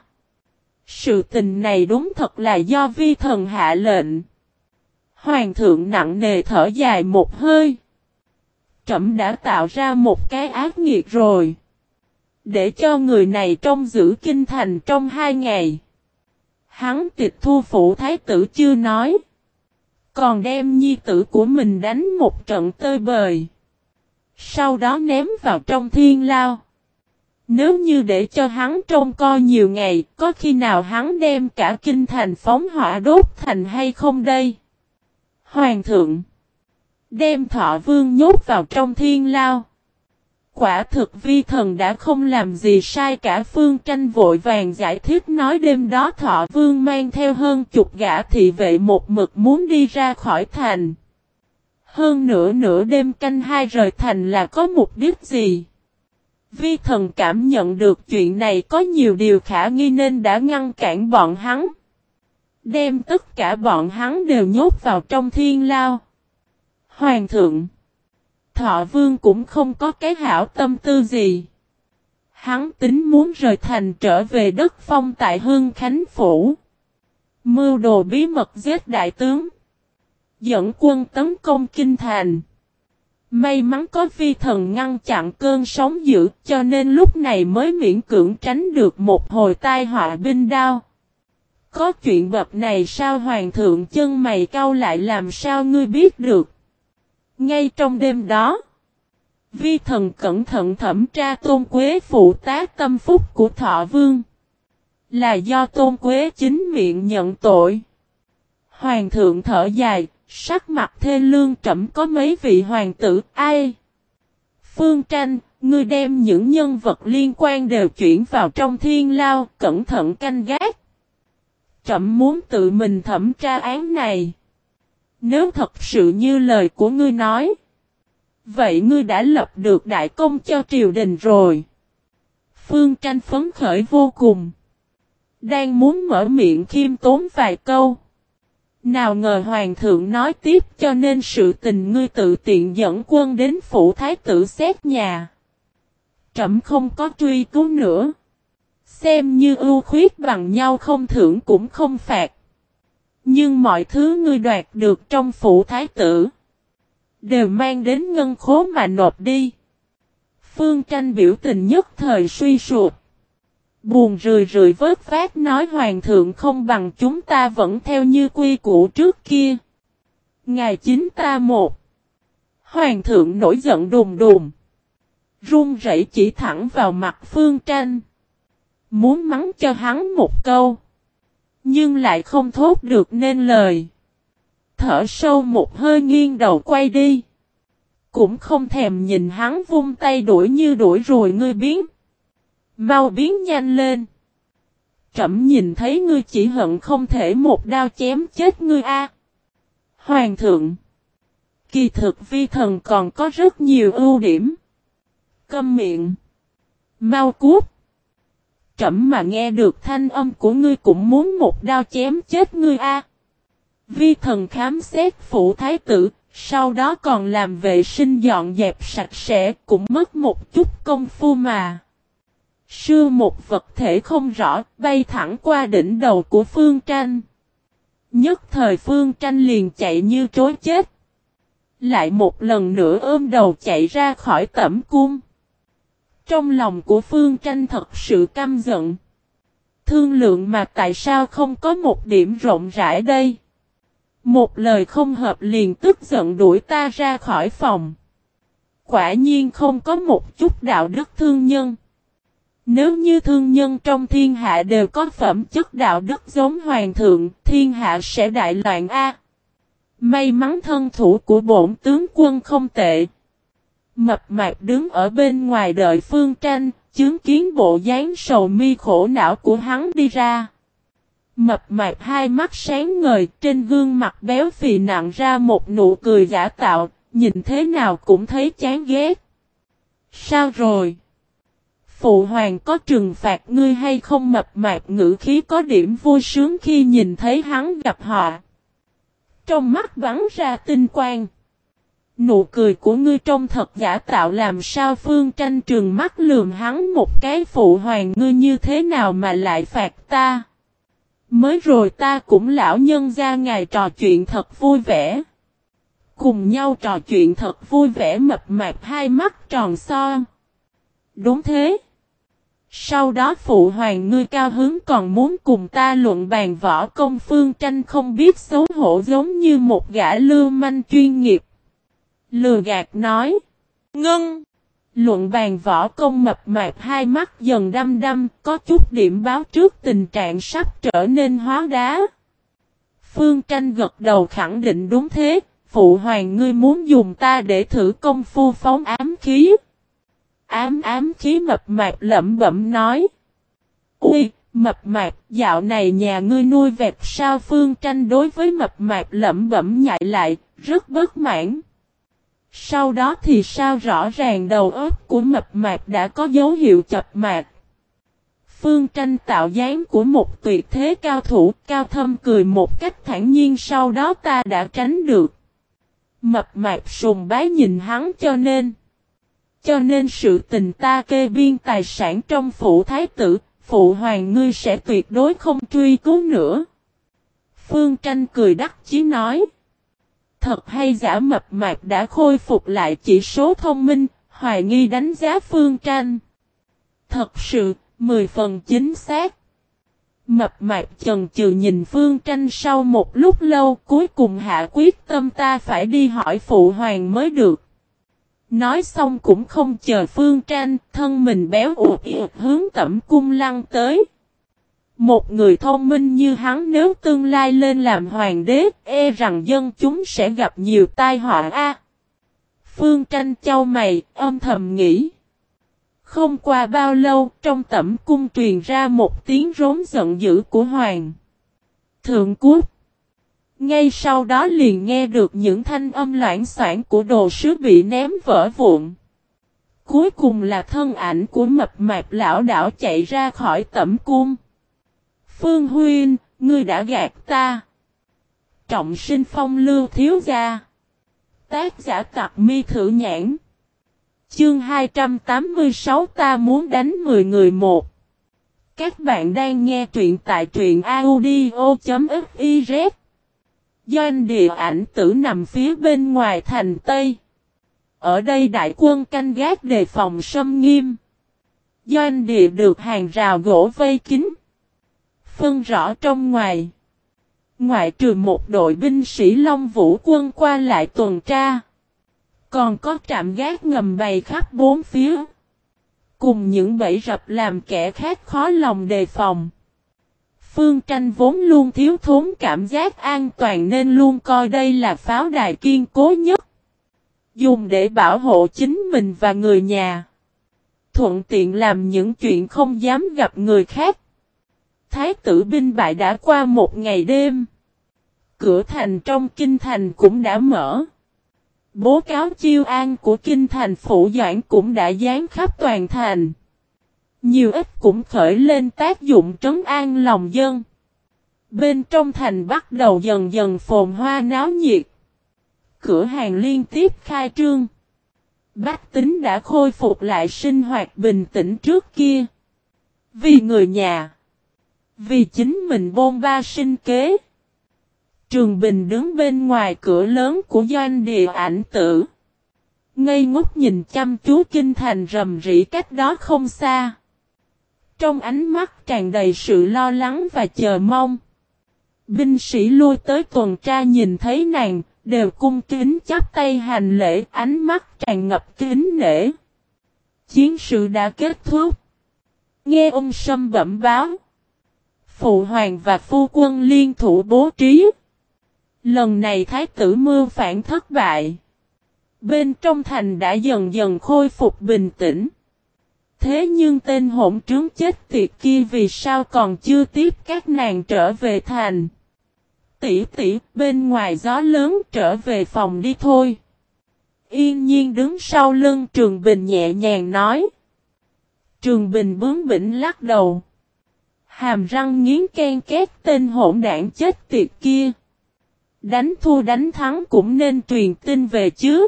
Sự tình này đúng thật là do vi thần hạ lệnh. Hoàng thượng nặng nề thở dài một hơi. Trẫm đã tạo ra một cái ác nghiệt rồi. Để cho người này trông giữ kinh thành trong 2 ngày. Hắn tịch thu phủ thái tử chưa nói. Còn đem nhi tử của mình đánh một trận tơi bời. Sau đó ném vào trong thiên lao. Nếu như để cho hắn trông coi nhiều ngày, có khi nào hắn đem cả kinh thành phóng hỏa đốt thành hay không đây? Hoàng thượng đem Thọ Vương nhốt vào trong thiên lao. Quả thực vi thần đã không làm gì sai cả. Phương Tranh vội vàng giải thích nói đêm đó Thọ Vương mang theo hơn chục gã thị vệ một mực muốn đi ra khỏi thành. Hơn nữa nửa đêm canh 2 rời thành là có mục đích gì? Vi thần cảm nhận được chuyện này có nhiều điều khả nghi nên đã ngăn cản bọn hắn. Đem tất cả bọn hắn đều nhốt vào trong thiên lao. Hoàng thượng Thọ Vương cũng không có cái hảo tâm tư gì. Hắn tính muốn rời thành trở về đất phong tại Hưng Khánh Phủ. Mưu đồ bí mật giết đại tướng. Dẫn quân tấn công kinh thành. May mắn có vi thần ngăn chặn cơn sóng dữ cho nên lúc này mới miễn cưỡng tránh được một hồi tai họa binh đao. Có chuyện bậc này sao? Hoàng thượng chân mày cau lại, làm sao ngươi biết được? Ngay trong đêm đó, vi thần cẩn thận thẩm tra Tôn Quế phụ tá tâm phúc của Thọ Vương. Là do Tôn Quế chính miệng nhận tội. Hoàng thượng thở dài, sắc mặt thê lương, trẫm có mấy vị hoàng tử, ai? Phương Tranh, ngươi đem những nhân vật liên quan đều chuyển vào trong thiên lao, cẩn thận canh gác. Trẫm muốn tự mình thẩm tra án này. Nếu thật sự như lời của ngươi nói, vậy ngươi đã lập được đại công cho triều đình rồi. Phương Tranh phấn khởi vô cùng. Đang muốn mở miệng khiêm tốn vài câu. Nào ngờ hoàng thượng nói tiếp, cho nên sự tình ngươi tự tiện dẫn quân đến phủ thái tử xét nhà. Trẫm không có truy cứu nữa. Xem như ưu khuyết bằng nhau, không thưởng cũng không phạt. Nhưng mọi thứ ngươi đoạt được trong phủ thái tử đều mang đến ngân khố mà nộp đi. Phương Tranh biểu tình nhất thời suy sụp. Buồn rười rượi vớt vát nói hoàng thượng không bằng chúng ta vẫn theo như quy củ trước kia. Ngày 9 ta 1. Hoàng thượng nổi giận đùng đùng. Run rẩy chỉ thẳng vào mặt Phương Tranh. Muốn mắng cho hắn một câu. Nhưng lại không thốt được nên lời. Thở sâu một hơi nghiêng đầu quay đi. Cũng không thèm nhìn hắn, vung tay đuổi như đuổi rồi, ngươi biến. Mau biến nhanh lên. Trẫm nhìn thấy ngươi chỉ hận không thể một đao chém chết ngươi a. Hoàng thượng. Kỳ thực vi thần còn có rất nhiều ưu điểm. Câm miệng. Mau cút. Trẫm mà nghe được thanh âm của ngươi cũng muốn một đao chém chết ngươi a. Vi thần khám xét phủ thái tử, sau đó còn làm vệ sinh dọn dẹp sạch sẽ, cũng mất một chút công phu mà. Sưa một vật thể không rõ, bay thẳng qua đỉnh đầu của Phương Tranh. Nhất thời Phương Tranh liền chạy như trối chết. Lại một lần nữa ôm đầu chạy ra khỏi tẩm cung. Trong lòng của Phương Tranh thật sự căm giận. Thương lượng mà tại sao không có một điểm rộng rãi đây? Một lời không hợp liền tức giận đuổi ta ra khỏi phòng. Quả nhiên không có một chút đạo đức thương nhân. Nếu như thương nhân trong thiên hạ đều có phẩm chất đạo đức giống hoàng thượng, thiên hạ sẽ đại loạn a. May mắn thân thủ của bổn tướng quân không tệ. Mập mạp đứng ở bên ngoài đợi Phương Tranh, chứng kiến bộ dáng sầu mi khổ não của hắn đi ra. Mập mạp hai mắt sáng ngời, trên gương mặt béo phì nặng ra một nụ cười giả tạo, nhìn thế nào cũng thấy chán ghét. Sao rồi? Phụ hoàng có trừng phạt ngươi hay không? Mập mạp ngữ khí có điểm vui sướng khi nhìn thấy hắn gặp họ. Trong mắt bắn ra tinh quang. Nụ cười của ngươi trông thật giả tạo làm sao? Phương Tranh trừng mắt lườm hắn một cái. Phụ hoàng ngươi như thế nào mà lại phạt ta? Mới rồi ta cũng lão nhân gia ngài trò chuyện thật vui vẻ. Cùng nhau trò chuyện thật vui vẻ. Mập mạp hai mắt tròn xoe. Đúng thế. Sau đó phụ hoàng ngươi cao hứng còn muốn cùng ta luận bàn võ công. Phương Tranh không biết xấu hổ giống như một gã lưu manh chuyên nghiệp. Lừa gạt nói. Ngân. Luận bàn võ công. Mập mạp hai mắt dần đăm đăm, có chút điểm báo trước tình trạng sắp trở nên hóa đá. Phương Tranh gật đầu khẳng định đúng thế, phụ hoàng ngươi muốn dùng ta để thử công phu phóng ám khí. Ám khí. Mập mạp lẩm bẩm nói. Ui, mập mạp, dạo này nhà ngươi nuôi vẹt sao? Phương Tranh đối với mập mạp lẩm bẩm nhại lại, rất bất mãn. Sau đó thì sao? Rõ ràng đầu óc của mập mạp đã có dấu hiệu chập mạc. Phương Tranh tạo dáng của một tuyệt thế cao thủ, Cao Thâm cười một cách thản nhiên, sau đó ta đã tránh được. Mập mạp sùng bái nhìn hắn. Cho nên sự tình ta kê biên tài sản trong phủ thái tử, phụ hoàng ngươi sẽ tuyệt đối không truy cứu nữa. Phương Tranh cười đắc chí nói. Thật hay giả? Mập mạp đã khôi phục lại chỉ số thông minh, hoài nghi đánh giá Phương Tranh. Thật sự, 10 phần chính xác. Mập mạp chần chừ nhìn Phương Tranh sau một lúc lâu, cuối cùng hạ quyết tâm ta phải đi hỏi phụ hoàng mới được. Nói xong cũng không chờ Phương Tranh, thân mình béo ụt hướng tẩm cung lăn tới. Một người thông minh như hắn nếu tương lai lên làm hoàng đế, e rằng dân chúng sẽ gặp nhiều tai họa a. Phương Tranh chau mày, âm thầm nghĩ. Không qua bao lâu, trong tẩm cung truyền ra một tiếng rống giận dữ của hoàng thượng quốc. Ngay sau đó liền nghe được những thanh âm loảng xoảng của đồ sứ bị ném vỡ vụn. Cuối cùng là thân ảnh của mập mạp lão đảo chạy ra khỏi tẩm cung. Phương huynh, ngươi đã gạt ta. Trọng sinh phong lưu thiếu gia. Tác giả Tặc Mi Thử Nhãn. Chương 286 ta muốn đánh 10 người một. Các bạn đang nghe truyện tại truyện audio.fiz. Doanh địa ảnh tử nằm phía bên ngoài thành Tây. Ở đây đại quân canh gác đề phòng xâm nghiêm. Doanh địa được hàng rào gỗ vây kín. Phân rõ trong ngoài. Ngoại trừ một đội binh sĩ Long Vũ quân qua lại tuần tra. Còn có trạm gác ngầm bày khắp bốn phía. Cùng những bẫy rập làm kẻ khác khó lòng đề phòng. Phương Tranh vốn luôn thiếu thốn cảm giác an toàn nên luôn coi đây là pháo đài kiên cố nhất. Dùng để bảo hộ chính mình và người nhà. Thuận tiện làm những chuyện không dám gặp người khác. Thái tử binh bại đã qua một ngày đêm. Cửa thành trong kinh thành cũng đã mở. Bố cáo chiêu an của kinh thành Phủ Doãn cũng đã dán khắp toàn thành. Nhiều ít cũng khởi lên tác dụng trấn an lòng dân. Bên trong thành bắt đầu dần dần phồn hoa náo nhiệt. Cửa hàng liên tiếp khai trương. Bách tính đã khôi phục lại sinh hoạt bình tĩnh trước kia. Vì người nhà. Vì chính mình bôn ba sinh kế. Trường Bình đứng bên ngoài cửa lớn của doanh địa Ảnh Tử. Ngây ngốc nhìn chăm chú kinh thành rầm rĩ cách đó không xa. Trong ánh mắt tràn đầy sự lo lắng và chờ mong. Binh sĩ lui tới tuần tra nhìn thấy nàng, đều cung kính chắp tay hành lễ, ánh mắt tràn ngập kính nể. Chiến sự đã kết thúc. Nghe ông Sâm bẩm báo. Phụ hoàng và phu quân liên thủ bố trí. Lần này thái tử mưu phản thất bại. Bên trong thành đã dần dần khôi phục bình tĩnh. Thế nhưng tên hỗn trướng chết tiệt kia vì sao còn chưa tiếp các nàng trở về thành. Tỷ tỷ, bên ngoài gió lớn, trở về phòng đi thôi. Yên Nhiên đứng sau lưng Trường Bình nhẹ nhàng nói. Trường Bình bướng bỉnh lắc đầu. Hàm răng nghiến ken két, tên hỗn đảng chết tiệt kia. Đánh thua đánh thắng cũng nên truyền tin về chứ.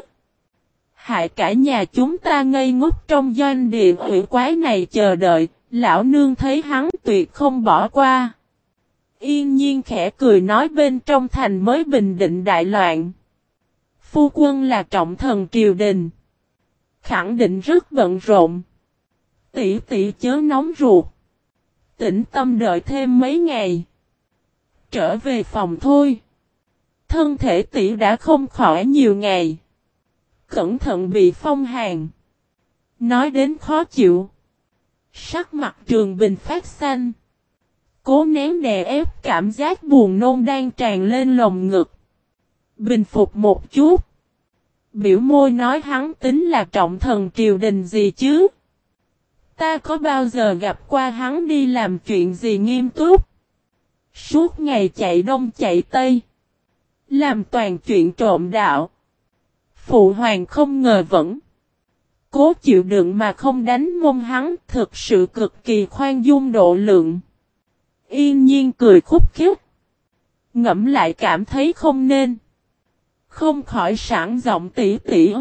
Hại cả nhà chúng ta ngây ngốc trong doanh địa hủy quái này chờ đợi, lão nương thấy hắn tuyệt không bỏ qua. Yên Nhiên khẽ cười nói bên trong thành mới bình định đại loạn. Phu quân là trọng thần triều đình. Khẳng định rất bận rộn. Tỷ tỷ chớ nóng ruột. Tĩnh tâm đợi thêm mấy ngày. Trở về phòng thôi. Thân thể tỷ đã không khỏi nhiều ngày. Cẩn thận bị phong hàn. Nói đến khó chịu. Sắc mặt Trường Bình phát xanh. Cố nén đè ép cảm giác buồn nôn đang tràn lên lồng ngực. Bình phục một chút. Biểu môi nói hắn tính là trọng thần triều đình gì chứ? Ta có bao giờ gặp qua hắn đi làm chuyện gì nghiêm túc? Suốt ngày chạy đông chạy tây. Làm toàn chuyện trộm đạo. Phụ hoàng không ngờ vẫn. Cố chịu đựng mà không đánh mông hắn, thực sự cực kỳ khoan dung độ lượng. Yên Nhiên cười khúc khích. Ngẫm lại cảm thấy không nên. Không khỏi sảng giọng tỷ tỷ.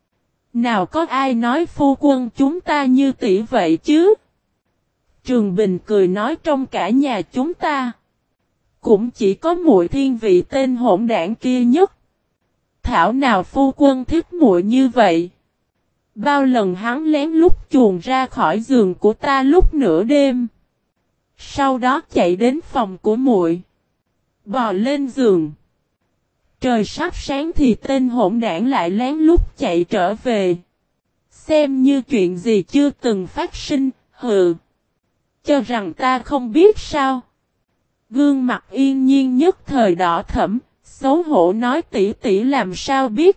Nào có ai nói phu quân chúng ta như tỷ vậy chứ? Trường Bình cười nói trong cả nhà chúng ta. Cũng chỉ có muội thiên vị tên hỗn đảng kia nhất. Thảo nào phu quân thích muội như vậy. Bao lần hắn lén lút chuồn ra khỏi giường của ta lúc nửa đêm. Sau đó chạy đến phòng của muội, bò lên giường. Trời sắp sáng thì tên hỗn đảng lại lén lút chạy trở về. Xem như chuyện gì chưa từng phát sinh, hừ. Cho rằng ta không biết sao. Gương mặt Yên Nhiên nhất thời đỏ thẫm, xấu hổ nói tỷ tỷ làm sao biết.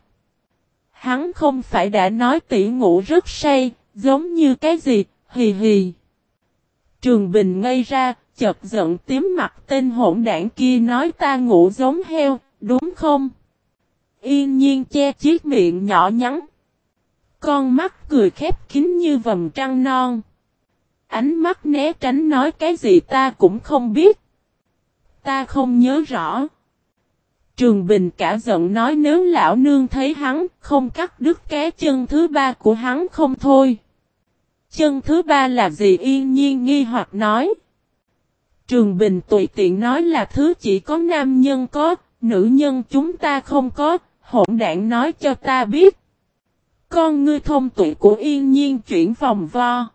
Hắn không phải đã nói tỷ ngủ rất say, giống như cái gì, hì hì. Trường Bình ngây ra, chợt giận tím mặt tên hỗn đảng kia nói ta ngủ giống heo, đúng không? Yên Nhiên che chiếc miệng nhỏ nhắn. Con mắt cười khép kín như vầng trăng non. Ánh mắt né tránh nói cái gì ta cũng không biết. Ta không nhớ rõ. Trường Bình cả giận nói nếu lão nương thấy hắn không cắt đứt cái chân thứ ba của hắn không thôi. Chân thứ ba là gì? Yên Nhiên nghi hoặc nói. Trường Bình tùy tiện nói là thứ chỉ có nam nhân có, nữ nhân chúng ta không có, hỗn đảng nói cho ta biết. Con ngươi thông tuệ của Yên Nhiên chuyển vòng vo.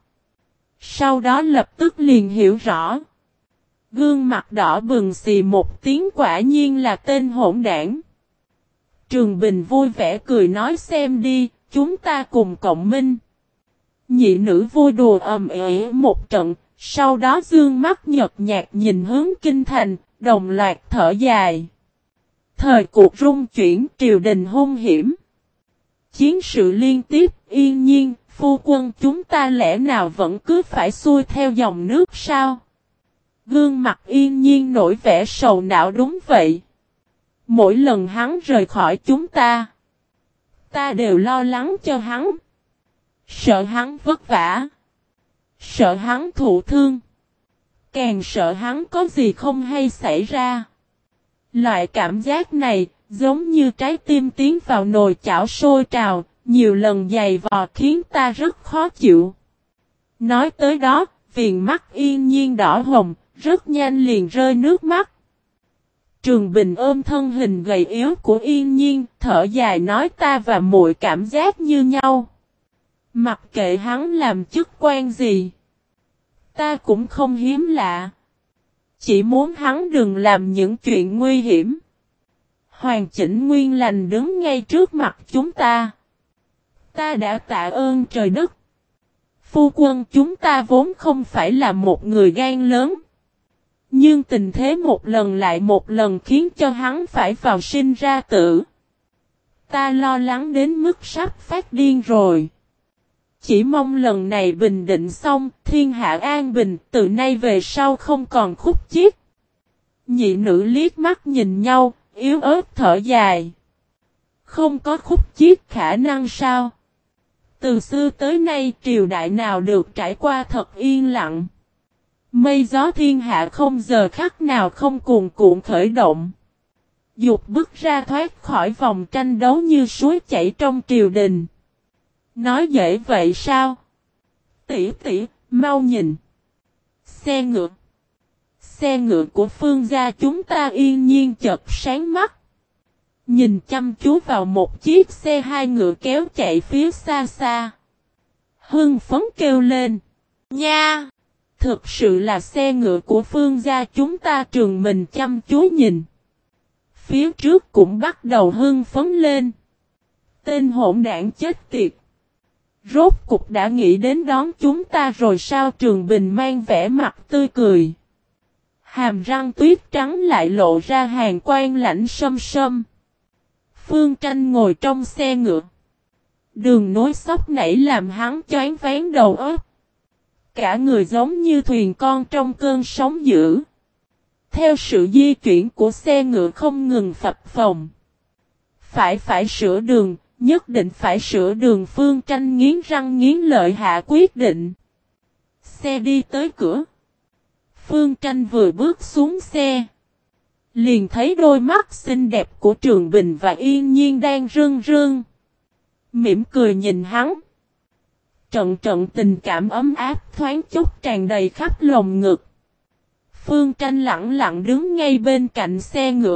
Sau đó lập tức liền hiểu rõ. Gương mặt đỏ bừng xì một tiếng quả nhiên là tên hỗn đảng. Trường Bình vui vẻ cười nói xem đi, chúng ta cùng cộng minh. Nhị nữ vui đùa ầm ĩ một trận, sau đó dương mắt nhợt nhạt nhìn hướng kinh thành, đồng loạt thở dài. Thời cuộc rung chuyển, triều đình hung hiểm. Chiến sự liên tiếp, Yên Nhiên, phu quân chúng ta lẽ nào vẫn cứ phải xuôi theo dòng nước sao? Gương mặt Yên Nhiên nổi vẻ sầu não đúng vậy. Mỗi lần hắn rời khỏi chúng ta, Ta đều lo lắng cho hắn. Sợ hắn vất vả. Sợ hắn thụ thương. Càng sợ hắn có gì không hay xảy ra. Loại cảm giác này, giống như trái tim tiến vào nồi chảo sôi trào, nhiều lần giày vò khiến ta rất khó chịu. Nói tới đó, viền mắt Yên Nhiên đỏ hồng, rất nhanh liền rơi nước mắt. Trường Bình ôm thân hình gầy yếu của Yên Nhiên, thở dài nói ta và muội cảm giác như nhau. Mặc kệ hắn làm chức quan gì, ta cũng không hiếm lạ. Chỉ muốn hắn đừng làm những chuyện nguy hiểm. Hoàn chỉnh nguyên lành đứng ngay trước mặt chúng ta. Ta đã tạ ơn trời đất. Phu quân chúng ta vốn không phải là một người gan lớn. Nhưng tình thế một lần lại một lần khiến cho hắn phải vào sinh ra tử. Ta lo lắng đến mức sắp phát điên rồi. Chỉ mong lần này bình định xong, thiên hạ an bình, từ nay về sau không còn khúc chiết. Nhị nữ liếc mắt nhìn nhau, yếu ớt thở dài. Không có khúc chiết khả năng sao? Từ xưa tới nay triều đại nào được trải qua thật yên lặng. Mây gió thiên hạ không giờ khắc nào không cuồn cuộn khởi động. Dục bước ra thoát khỏi vòng tranh đấu như suối chảy trong triều đình. Nói dễ vậy sao? Tỷ tỷ, mau nhìn. Xe ngựa. Xe ngựa của Phương gia chúng ta Yên Nhiên chợt sáng mắt. Nhìn chăm chú vào một chiếc xe hai ngựa kéo chạy phía xa xa. Hưng phấn kêu lên. Nha! Thực sự là xe ngựa của Phương gia chúng ta. Trường mình chăm chú nhìn. Phía trước cũng bắt đầu hưng phấn lên. Tên hỗn đảng chết tiệt. Rốt cục đã nghĩ đến đón chúng ta rồi sao? Trường Bình mang vẻ mặt tươi cười. Hàm răng tuyết trắng lại lộ ra hàn quang lạnh sâm sâm. Phương Tranh ngồi trong xe ngựa. Đường nối sóc nảy làm hắn choáng váng đầu óc. Cả người giống như thuyền con trong cơn sóng dữ. Theo sự di chuyển của xe ngựa không ngừng phập phồng. Phải sửa đường, nhất định phải sửa đường. Phương Tranh nghiến răng nghiến lợi hạ quyết định. Xe đi tới cửa. Phương Tranh vừa bước xuống xe. Liền thấy đôi mắt xinh đẹp của Trường Bình và Yên Nhiên đang rưng rưng. Mỉm cười nhìn hắn. Trận trận tình cảm ấm áp thoáng chốc tràn đầy khắp lồng ngực. Phương Tranh lặng lặng đứng ngay bên cạnh xe ngựa.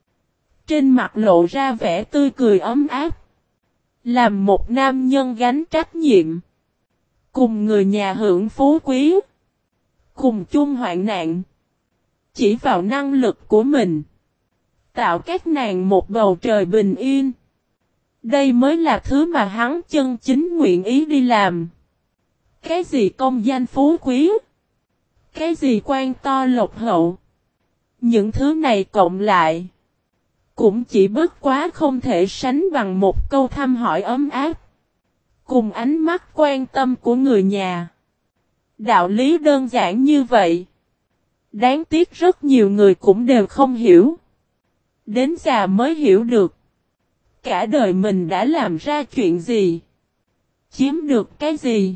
Trên mặt lộ ra vẻ tươi cười ấm áp. Làm một nam nhân gánh trách nhiệm. Cùng người nhà hưởng phú quý. Cùng chung hoạn nạn. Chỉ vào năng lực của mình. Tạo các nàng một bầu trời bình yên. Đây mới là thứ mà hắn chân chính nguyện ý đi làm. Cái gì công danh phú quý? Cái gì quan to lộc hậu? Những thứ này cộng lại. Cũng chỉ bất quá không thể sánh bằng một câu thăm hỏi ấm áp. Cùng ánh mắt quan tâm của người nhà. Đạo lý đơn giản như vậy. Đáng tiếc rất nhiều người cũng đều không hiểu. Đến già mới hiểu được. Cả đời mình đã làm ra chuyện gì? Chiếm được cái gì?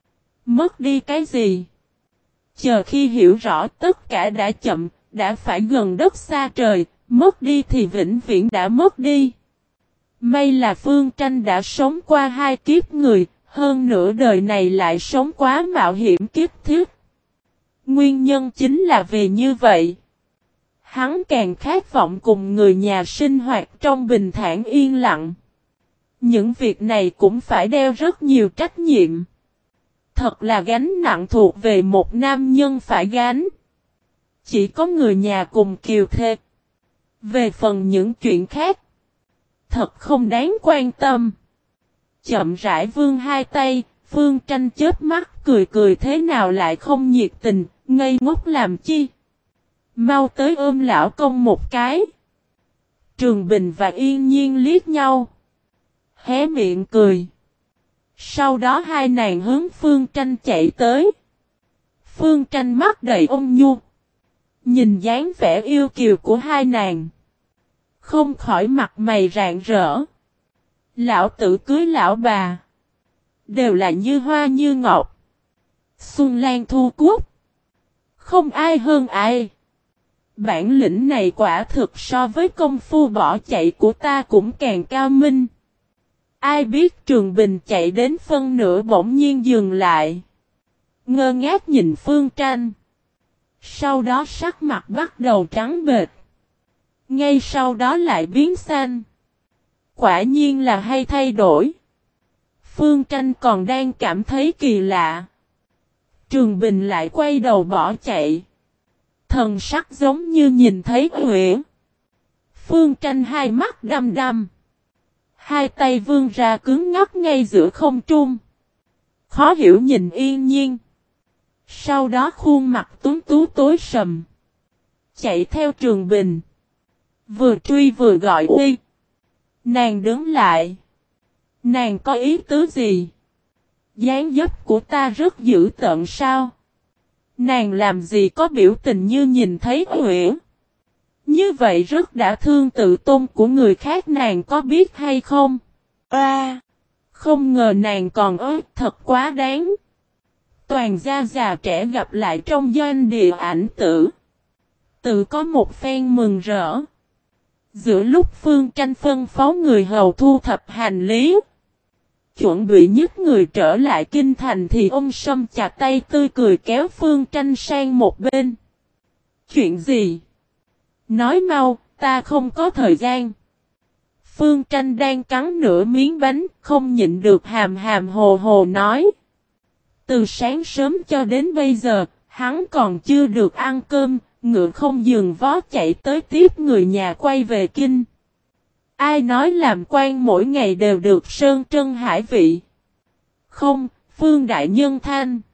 Mất đi cái gì? Chờ khi hiểu rõ tất cả đã chậm, đã phải gần đất xa trời, mất đi thì vĩnh viễn đã mất đi. May là Phương Tranh đã sống qua 2 kiếp người, hơn nửa đời này lại sống quá mạo hiểm kiếp thiết. Nguyên nhân chính là vì như vậy. Hắn càng khát vọng cùng người nhà sinh hoạt trong bình thản yên lặng. Những việc này cũng phải đeo rất nhiều trách nhiệm. Thật là gánh nặng thuộc về một nam nhân phải gánh. Chỉ có người nhà cùng kiều thê. Về phần những chuyện khác, thật không đáng quan tâm. Chậm rãi vươn hai tay, Phương Tranh chớp mắt cười cười thế nào lại không nhiệt tình, ngây ngốc làm chi. Mau tới ôm lão công một cái. Trường Bình và Yên Nhiên liếc nhau. Hé miệng cười. Sau đó hai nàng hướng Phương Tranh chạy tới. Phương Tranh mắt đầy ôn nhu. Nhìn dáng vẻ yêu kiều của hai nàng. Không khỏi mặt mày rạng rỡ. Lão tử cưới lão bà. Đều là như hoa như ngọc. Xuân lan thu cúc. Không ai hơn ai. Bản lĩnh này quả thực so với công phu bỏ chạy của ta cũng càng cao minh. Ai biết Trường Bình chạy đến phân nửa bỗng nhiên dừng lại. Ngơ ngác nhìn Phương Tranh. Sau đó sắc mặt bắt đầu trắng bệch. Ngay sau đó lại biến xanh. Quả nhiên là hay thay đổi. Phương Tranh còn đang cảm thấy kỳ lạ. Trường Bình lại quay đầu bỏ chạy. Thần sắc giống như nhìn thấy Uyển. Phương Tranh hai mắt đăm đăm. Hai tay vươn ra cứng ngắc ngay giữa không trung. Khó hiểu nhìn Yên Nhiên. Sau đó khuôn mặt tuấn tú tối sầm. Chạy theo Trường Bình. Vừa truy vừa gọi uy. Nàng đứng lại. Nàng có ý tứ gì? Dáng dấp của ta rất dữ tợn sao? Nàng làm gì có biểu tình như nhìn thấy Uyển? Như vậy rất đã thương tự tôn của người khác, nàng có biết hay không? Không ngờ nàng còn thật quá đáng. Toàn gia già trẻ gặp lại trong doanh địa ảnh tử. Tự có một phen mừng rỡ. Giữa lúc Phương Tranh phân phó người hầu thu thập hành lý, chuẩn bị nhích người trở lại kinh thành thì ông Sâm chặt tay tươi cười kéo Phương Tranh sang một bên. Chuyện gì? Nói mau, ta không có thời gian. Phương Tranh đang cắn nửa miếng bánh, không nhịn được hàm hàm hồ hồ nói. Từ sáng sớm cho đến bây giờ, hắn còn chưa được ăn cơm, ngựa không dừng vó chạy tới tiếp người nhà quay về kinh. Ai nói làm quan mỗi ngày đều được sơn trân hải vị? Không, Phương Đại Nhân than.